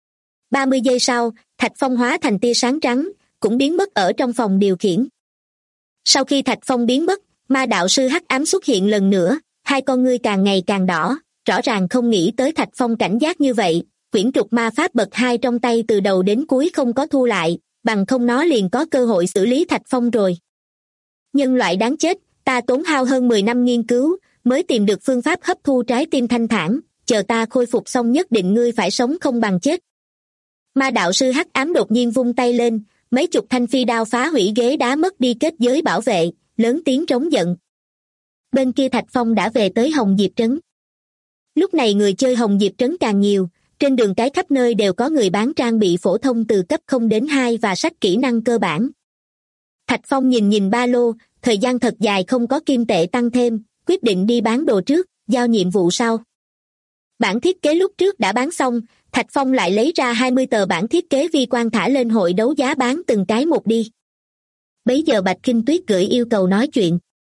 30 giây sau, Thạch Phong hóa thành tia sáng trắng, cũng biến mất ở trong phòng điều khiển. Sau khi Thạch Phong biến mất, ma đạo sư hắc ám xuất hiện lần nữa, 2 con ngươi càng ngày càng đỏ, rõ ràng không nghĩ tới Thạch Phong cảnh giác như vậy, quyển trục ma pháp bậc 2 trong tay từ đầu đến cuối không có thu lại, bằng không nó liền có cơ hội xử lý Thạch Phong rồi. Nhân loại đáng chết, ta tốn hao hơn 10 năm nghiên cứu, mới tìm được phương pháp hấp thu trái tim thanh thản, chờ ta khôi phục xong nhất định ngươi phải sống không bằng chết. Ma đạo sư hắc ám đột nhiên vung tay lên, mấy chục thanh phi đao phá hủy ghế đá mất đi kết giới bảo vệ, lớn tiếng trống giận. Bên kia Thạch Phong đã về tới Hồng Diệp Trấn. Lúc này người chơi Hồng Diệp Trấn càng nhiều, trên đường cái khắp nơi đều có người bán trang bị phổ thông từ cấp 0 đến 2 và sách kỹ năng cơ bản. Thạch Phong nhìn ba lô, thời gian thật dài không có kim tệ tăng thêm, quyết định đi bán đồ trước, giao nhiệm vụ sau. Bản thiết kế lúc trước đã bán xong, Thạch Phong lại lấy ra 20 tờ bản thiết kế vi quan thả lên hội đấu giá bán từng cái một đi. Bấy giờ Bạch Kinh Tuyết gửi yêu cầu nói chuyện.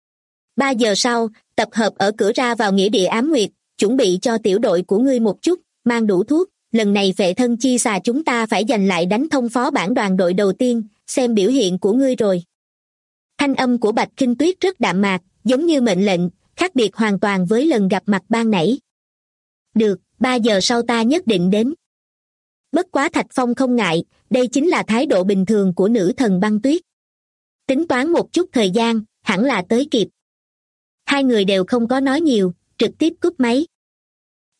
3 giờ sau, tập hợp ở cửa ra vào nghĩa địa Ám Nguyệt, chuẩn bị cho tiểu đội của ngươi một chút, mang đủ thuốc, lần này phệ thân chi xà chúng ta phải giành lại đánh thông phó bản đoàn đội đầu tiên, xem biểu hiện của ngươi rồi. Thanh âm của Bạch Kinh Tuyết rất đạm mạc, giống như mệnh lệnh, khác biệt hoàn toàn với lần gặp mặt ban nãy. Được, 3 giờ sau ta nhất định đến. Bất quá Thạch Phong không ngại, đây chính là thái độ bình thường của nữ thần băng tuyết. Tính toán một chút thời gian, hẳn là tới kịp. 2 người đều không có nói nhiều, trực tiếp cúp máy.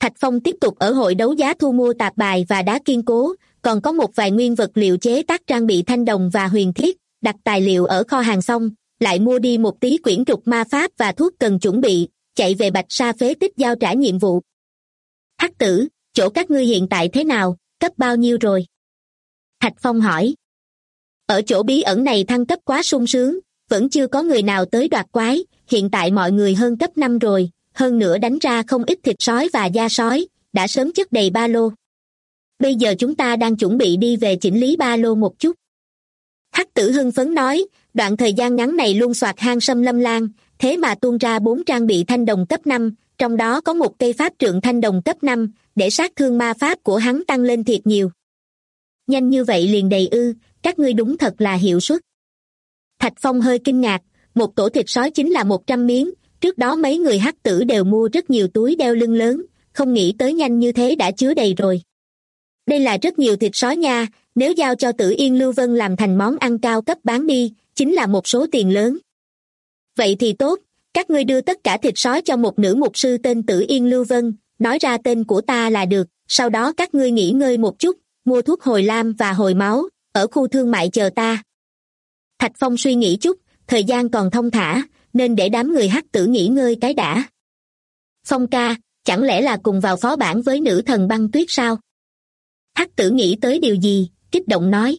Thạch Phong tiếp tục ở hội đấu giá thu mua tạp bài và đá kiên cố, còn có một vài nguyên vật liệu chế tác trang bị thanh đồng và huyền thiết, đặt tài liệu ở kho hàng xong, lại mua đi một tí quyển trục ma pháp và thuốc cần chuẩn bị, chạy về Bạch Sa phế tích giao trả nhiệm vụ. Hắc tử, chỗ các ngươi hiện tại thế nào, cấp bao nhiêu rồi? Thạch Phong hỏi. Ở chỗ bí ẩn này thăng cấp quá sung sướng, vẫn chưa có người nào tới đoạt quái, hiện tại mọi người hơn cấp 5 rồi, hơn nữa đánh ra không ít thịt sói và da sói, đã sớm chất đầy ba lô. Bây giờ chúng ta đang chuẩn bị đi về chỉnh lý ba lô một chút. Hắc tử hưng phấn nói, đoạn thời gian ngắn này luôn soạt hang sâm lâm lan, thế mà tuôn ra 4 trang bị thanh đồng cấp 5, trong đó có một cây pháp trượng thanh đồng cấp 5, để sát thương ma pháp của hắn tăng lên thiệt nhiều. Nhanh như vậy liền đầy ư, các ngươi đúng thật là hiệu suất. Thạch Phong hơi kinh ngạc, một tổ thịt sói chính là 100 miếng, trước đó mấy người hắc tử đều mua rất nhiều túi đeo lưng lớn, không nghĩ tới nhanh như thế đã chứa đầy rồi. Đây là rất nhiều thịt sói nha, nếu giao cho Tử Yên Lưu Vân làm thành món ăn cao cấp bán đi, chính là một số tiền lớn. Vậy thì tốt, các ngươi đưa tất cả thịt sói cho một nữ mục sư tên Tử Yên Lưu Vân, nói ra tên của ta là được, sau đó các ngươi nghỉ ngơi một chút, mua thuốc hồi lam và hồi máu, ở khu thương mại chờ ta. Thạch Phong suy nghĩ chút, thời gian còn thong thả, nên để đám người hắc tử nghỉ ngơi cái đã. Phong ca, chẳng lẽ là cùng vào phó bản với nữ thần băng tuyết sao? Hắc tử nghĩ tới điều gì, kích động nói.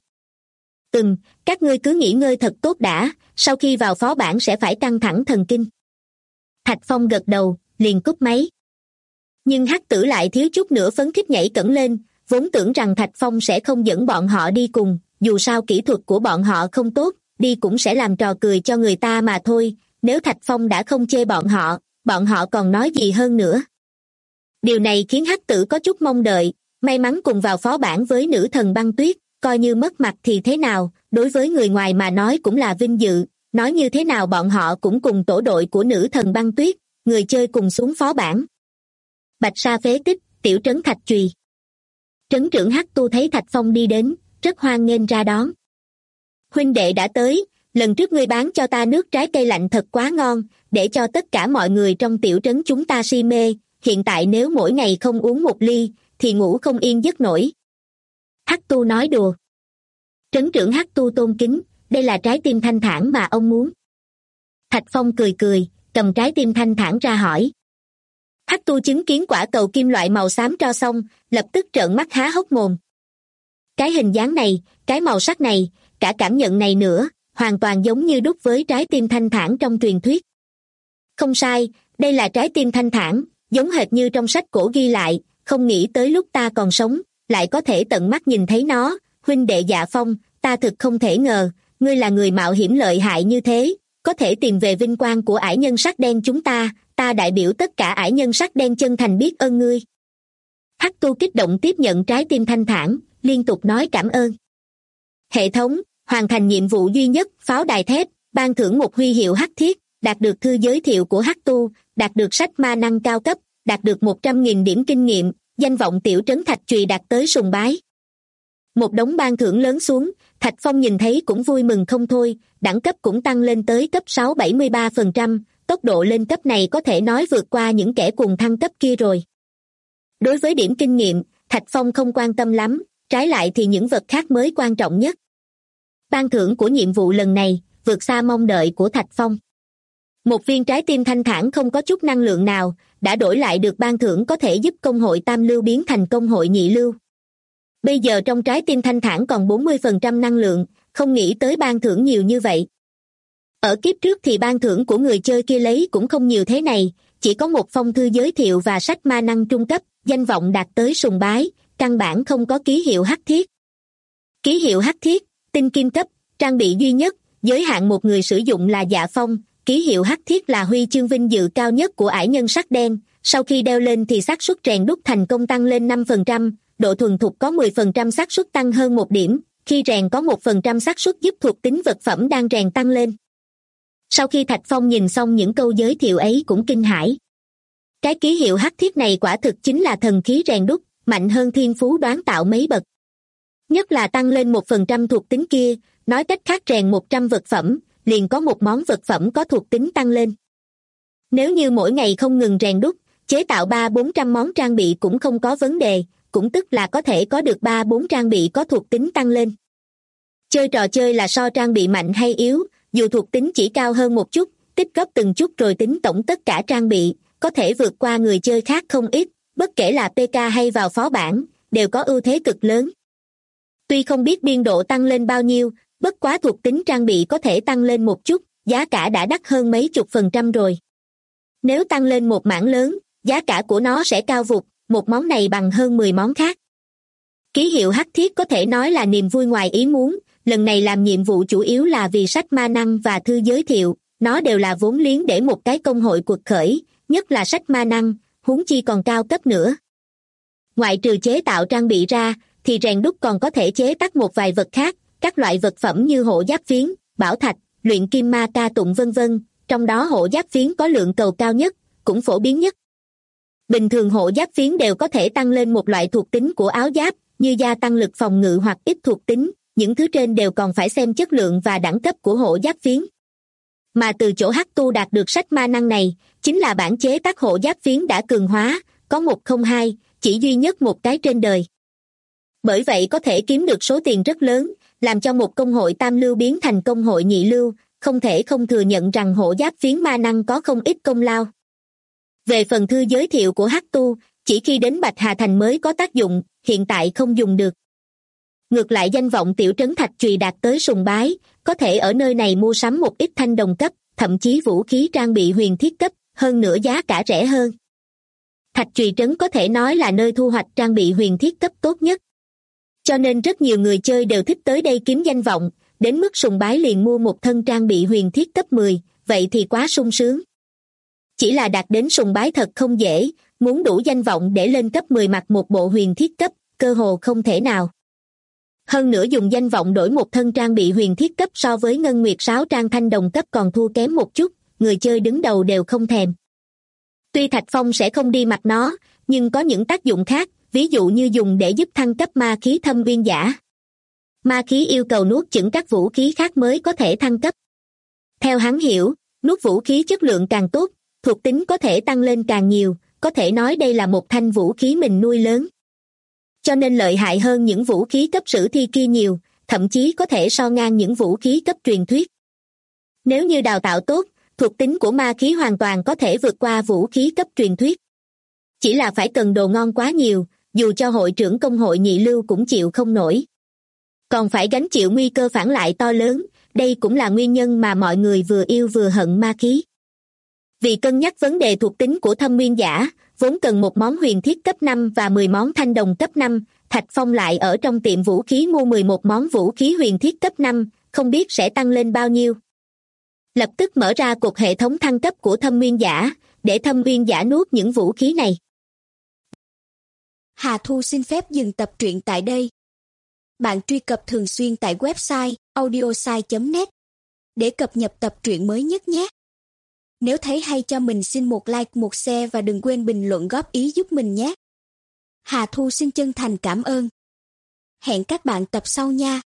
Các ngươi cứ nghỉ ngơi thật tốt đã, sau khi vào phó bản sẽ phải căng thẳng thần kinh. Thạch Phong gật đầu, liền cúp máy. Nhưng hắc tử lại thiếu chút nữa phấn khích nhảy cẫng lên, vốn tưởng rằng Thạch Phong sẽ không dẫn bọn họ đi cùng, dù sao kỹ thuật của bọn họ không tốt, đi cũng sẽ làm trò cười cho người ta mà thôi, nếu Thạch Phong đã không chê bọn họ còn nói gì hơn nữa. Điều này khiến hắc tử có chút mong đợi, may mắn cùng vào phó bản với nữ thần băng tuyết, coi như mất mặt thì thế nào, đối với người ngoài mà nói cũng là vinh dự, nói như thế nào bọn họ cũng cùng tổ đội của nữ thần băng tuyết, người chơi cùng xuống phó bản. Bạch Sa phế tích, tiểu trấn Thạch Chùy. Trấn trưởng Hắc Tu thấy Thạch Phong đi đến, rất hoan nghênh ra đón. Huynh đệ đã tới, lần trước ngươi bán cho ta nước trái cây lạnh thật quá ngon, để cho tất cả mọi người trong tiểu trấn chúng ta si mê, hiện tại nếu mỗi ngày không uống một ly, thì ngủ không yên giấc nổi. Hắc Tu nói đùa. Trấn trưởng Hắc Tu tôn kính, đây là trái tim thanh thản mà ông muốn. Thạch Phong cười cười, cầm trái tim thanh thản ra hỏi. Hắc Tu chứng kiến quả cầu kim loại màu xám tro xong, lập tức trợn mắt há hốc mồm. Cái hình dáng này, cái màu sắc này, cả cảm nhận này nữa, hoàn toàn giống như đúc với trái tim thanh thản trong truyền thuyết. Không sai, đây là trái tim thanh thản, giống hệt như trong sách cổ ghi lại, không nghĩ tới lúc ta còn sống, lại có thể tận mắt nhìn thấy nó, huynh đệ Dạ Phong, ta thực không thể ngờ, ngươi là người mạo hiểm lợi hại như thế, có thể tìm về vinh quang của ải nhân sắc đen chúng ta đại biểu tất cả ải nhân sắc đen chân thành biết ơn ngươi. Hắc Tu kích động tiếp nhận trái tim thanh thản, liên tục nói cảm ơn. Hệ thống, hoàn thành nhiệm vụ duy nhất, pháo đài thép, ban thưởng một huy hiệu hắc thiết, đạt được thư giới thiệu của Hắc Tu, đạt được sách ma năng cao cấp, đạt được 100.000 điểm kinh nghiệm, danh vọng tiểu trấn Thạch Chùy đạt tới sùng bái. Một đống ban thưởng lớn xuống, Thạch Phong nhìn thấy cũng vui mừng không thôi, đẳng cấp cũng tăng lên tới cấp 6-73%, tốc độ lên cấp này có thể nói vượt qua những kẻ cùng thăng cấp kia rồi. Đối với điểm kinh nghiệm, Thạch Phong không quan tâm lắm, trái lại thì những vật khác mới quan trọng nhất. Ban thưởng của nhiệm vụ lần này, vượt xa mong đợi của Thạch Phong. Một viên trái tim thanh thản không có chút năng lượng nào, đã đổi lại được ban thưởng có thể giúp công hội tam lưu biến thành công hội nhị lưu. Bây giờ trong trái tim thanh thản còn 40% năng lượng, không nghĩ tới ban thưởng nhiều như vậy. Ở kiếp trước thì ban thưởng của người chơi kia lấy cũng không nhiều thế này, chỉ có một phong thư giới thiệu và sách ma năng trung cấp, danh vọng đạt tới sùng bái, căn bản không có ký hiệu hắc thiết. Ký hiệu hắc thiết, tinh kim cấp, trang bị duy nhất, giới hạn một người sử dụng là Dạ Phong, ký hiệu hắc thiết là huy chương vinh dự cao nhất của ải nhân sắc đen, sau khi đeo lên thì xác suất rèn đúc thành công tăng lên 5%, độ thuần thục có 10% xác suất tăng hơn 1 điểm, khi rèn có 1% xác suất giúp thuộc tính vật phẩm đang rèn tăng lên. Sau khi Thạch Phong nhìn xong những câu giới thiệu ấy cũng kinh hãi. Cái ký hiệu hắc thiết này quả thực chính là thần khí rèn đúc, mạnh hơn thiên phú đoán tạo mấy bậc. Nhất là tăng lên 1% thuộc tính kia, nói cách khác rèn 100 vật phẩm, liền có một món vật phẩm có thuộc tính tăng lên. Nếu như mỗi ngày không ngừng rèn đúc, chế tạo 300-400 món trang bị cũng không có vấn đề, cũng tức là có thể có được 3-4 trang bị có thuộc tính tăng lên. Chơi trò chơi là so trang bị mạnh hay yếu, dù thuộc tính chỉ cao hơn một chút, tích góp từng chút rồi tính tổng tất cả trang bị, có thể vượt qua người chơi khác không ít, bất kể là PK hay vào phó bản, đều có ưu thế cực lớn. Tuy không biết biên độ tăng lên bao nhiêu, bất quá thuộc tính trang bị có thể tăng lên một chút, giá cả đã đắt hơn mấy chục % rồi. Nếu tăng lên một mảng lớn, giá cả của nó sẽ cao vụt, một món này bằng hơn 10 món khác. Ký hiệu hắc thiết có thể nói là niềm vui ngoài ý muốn, lần này làm nhiệm vụ chủ yếu là vì sách ma năng và thư giới thiệu, nó đều là vốn liếng để một cái công hội quật khởi, nhất là sách ma năng, huống chi còn cao cấp nữa. Ngoại trừ chế tạo trang bị ra, thì rèn đúc còn có thể chế tác một vài vật khác, các loại vật phẩm như hộ giáp phiến, bảo thạch, luyện kim ma ca tụng vân vân, trong đó hộ giáp phiến có lượng cầu cao nhất, cũng phổ biến nhất. Bình thường hộ giáp phiến đều có thể tăng lên một loại thuộc tính của áo giáp, như gia tăng lực phòng ngự hoặc ít thuộc tính, những thứ trên đều còn phải xem chất lượng và đẳng cấp của hộ giáp phiến. Mà từ chỗ Hắc Tu đạt được sách ma năng này, chính là bản chế tác hộ giáp phiến đã cường hóa, có 102, chỉ duy nhất một cái trên đời. Bởi vậy có thể kiếm được số tiền rất lớn, làm cho một công hội tam lưu biến thành công hội nhị lưu, không thể không thừa nhận rằng hộ giáp phiến ma năng có không ít công lao. Về phần thư giới thiệu của Hắc Tu, chỉ khi đến Bạch Hà Thành mới có tác dụng, hiện tại không dùng được. Ngược lại danh vọng tiểu trấn Thạch Chùy đạt tới sùng bái, có thể ở nơi này mua sắm một ít thanh đồng cấp, thậm chí vũ khí trang bị huyền thiết cấp, hơn nữa giá cả rẻ hơn. Thạch Chùy trấn có thể nói là nơi thu hoạch trang bị huyền thiết cấp tốt nhất. Cho nên rất nhiều người chơi đều thích tới đây kiếm danh vọng, đến mức sùng bái liền mua một thân trang bị huyền thiết cấp 10, vậy thì quá sung sướng. Chỉ là đạt đến sùng bái thật không dễ, muốn đủ danh vọng để lên cấp 10 mặc một bộ huyền thiết cấp, cơ hồ không thể nào. Hơn nữa dùng danh vọng đổi một thân trang bị huyền thiết cấp so với Ngân Nguyệt Sáo trang thanh đồng cấp còn thua kém một chút, người chơi đứng đầu đều không thèm. Tuy Thạch Phong sẽ không đi mặc nó, nhưng có những tác dụng khác, ví dụ như dùng để giúp thăng cấp ma khí thâm uyên giả. Ma khí yêu cầu nuốt chửng các vũ khí khác mới có thể thăng cấp. Theo hắn hiểu, nuốt vũ khí chất lượng càng tốt, thuộc tính có thể tăng lên càng nhiều, có thể nói đây là một thanh vũ khí mình nuôi lớn. Cho nên lợi hại hơn những vũ khí cấp sử thi kia nhiều, thậm chí có thể so ngang những vũ khí cấp truyền thuyết. Nếu như đào tạo tốt, thuộc tính của ma khí hoàn toàn có thể vượt qua vũ khí cấp truyền thuyết. Chỉ là phải cần đồ ngon quá nhiều, dù cho hội trưởng công hội nhị lưu cũng chịu không nổi. Còn phải gánh chịu nguy cơ phản lại to lớn, đây cũng là nguyên nhân mà mọi người vừa yêu vừa hận ma khí. Vì cân nhắc vấn đề thuộc tính của thâm nguyên giả, vốn cần một món huyền thiết cấp 5 và 10 món thanh đồng cấp 5, Thạch Phong lại ở trong tiệm vũ khí mua 11 món vũ khí huyền thiết cấp 5, không biết sẽ tăng lên bao nhiêu. Lập tức mở ra cột hệ thống thăng cấp của thâm nguyên giả, để thâm nguyên giả nuốt những vũ khí này. Hà Thu xin phép dừng tập truyện tại đây. Bạn truy cập thường xuyên tại website audiosai.net để cập nhật tập truyện mới nhất nhé. Nếu thấy hay cho mình xin một like, một share và đừng quên bình luận góp ý giúp mình nhé. Hà Thu xin chân thành cảm ơn. Hẹn các bạn tập sau nha.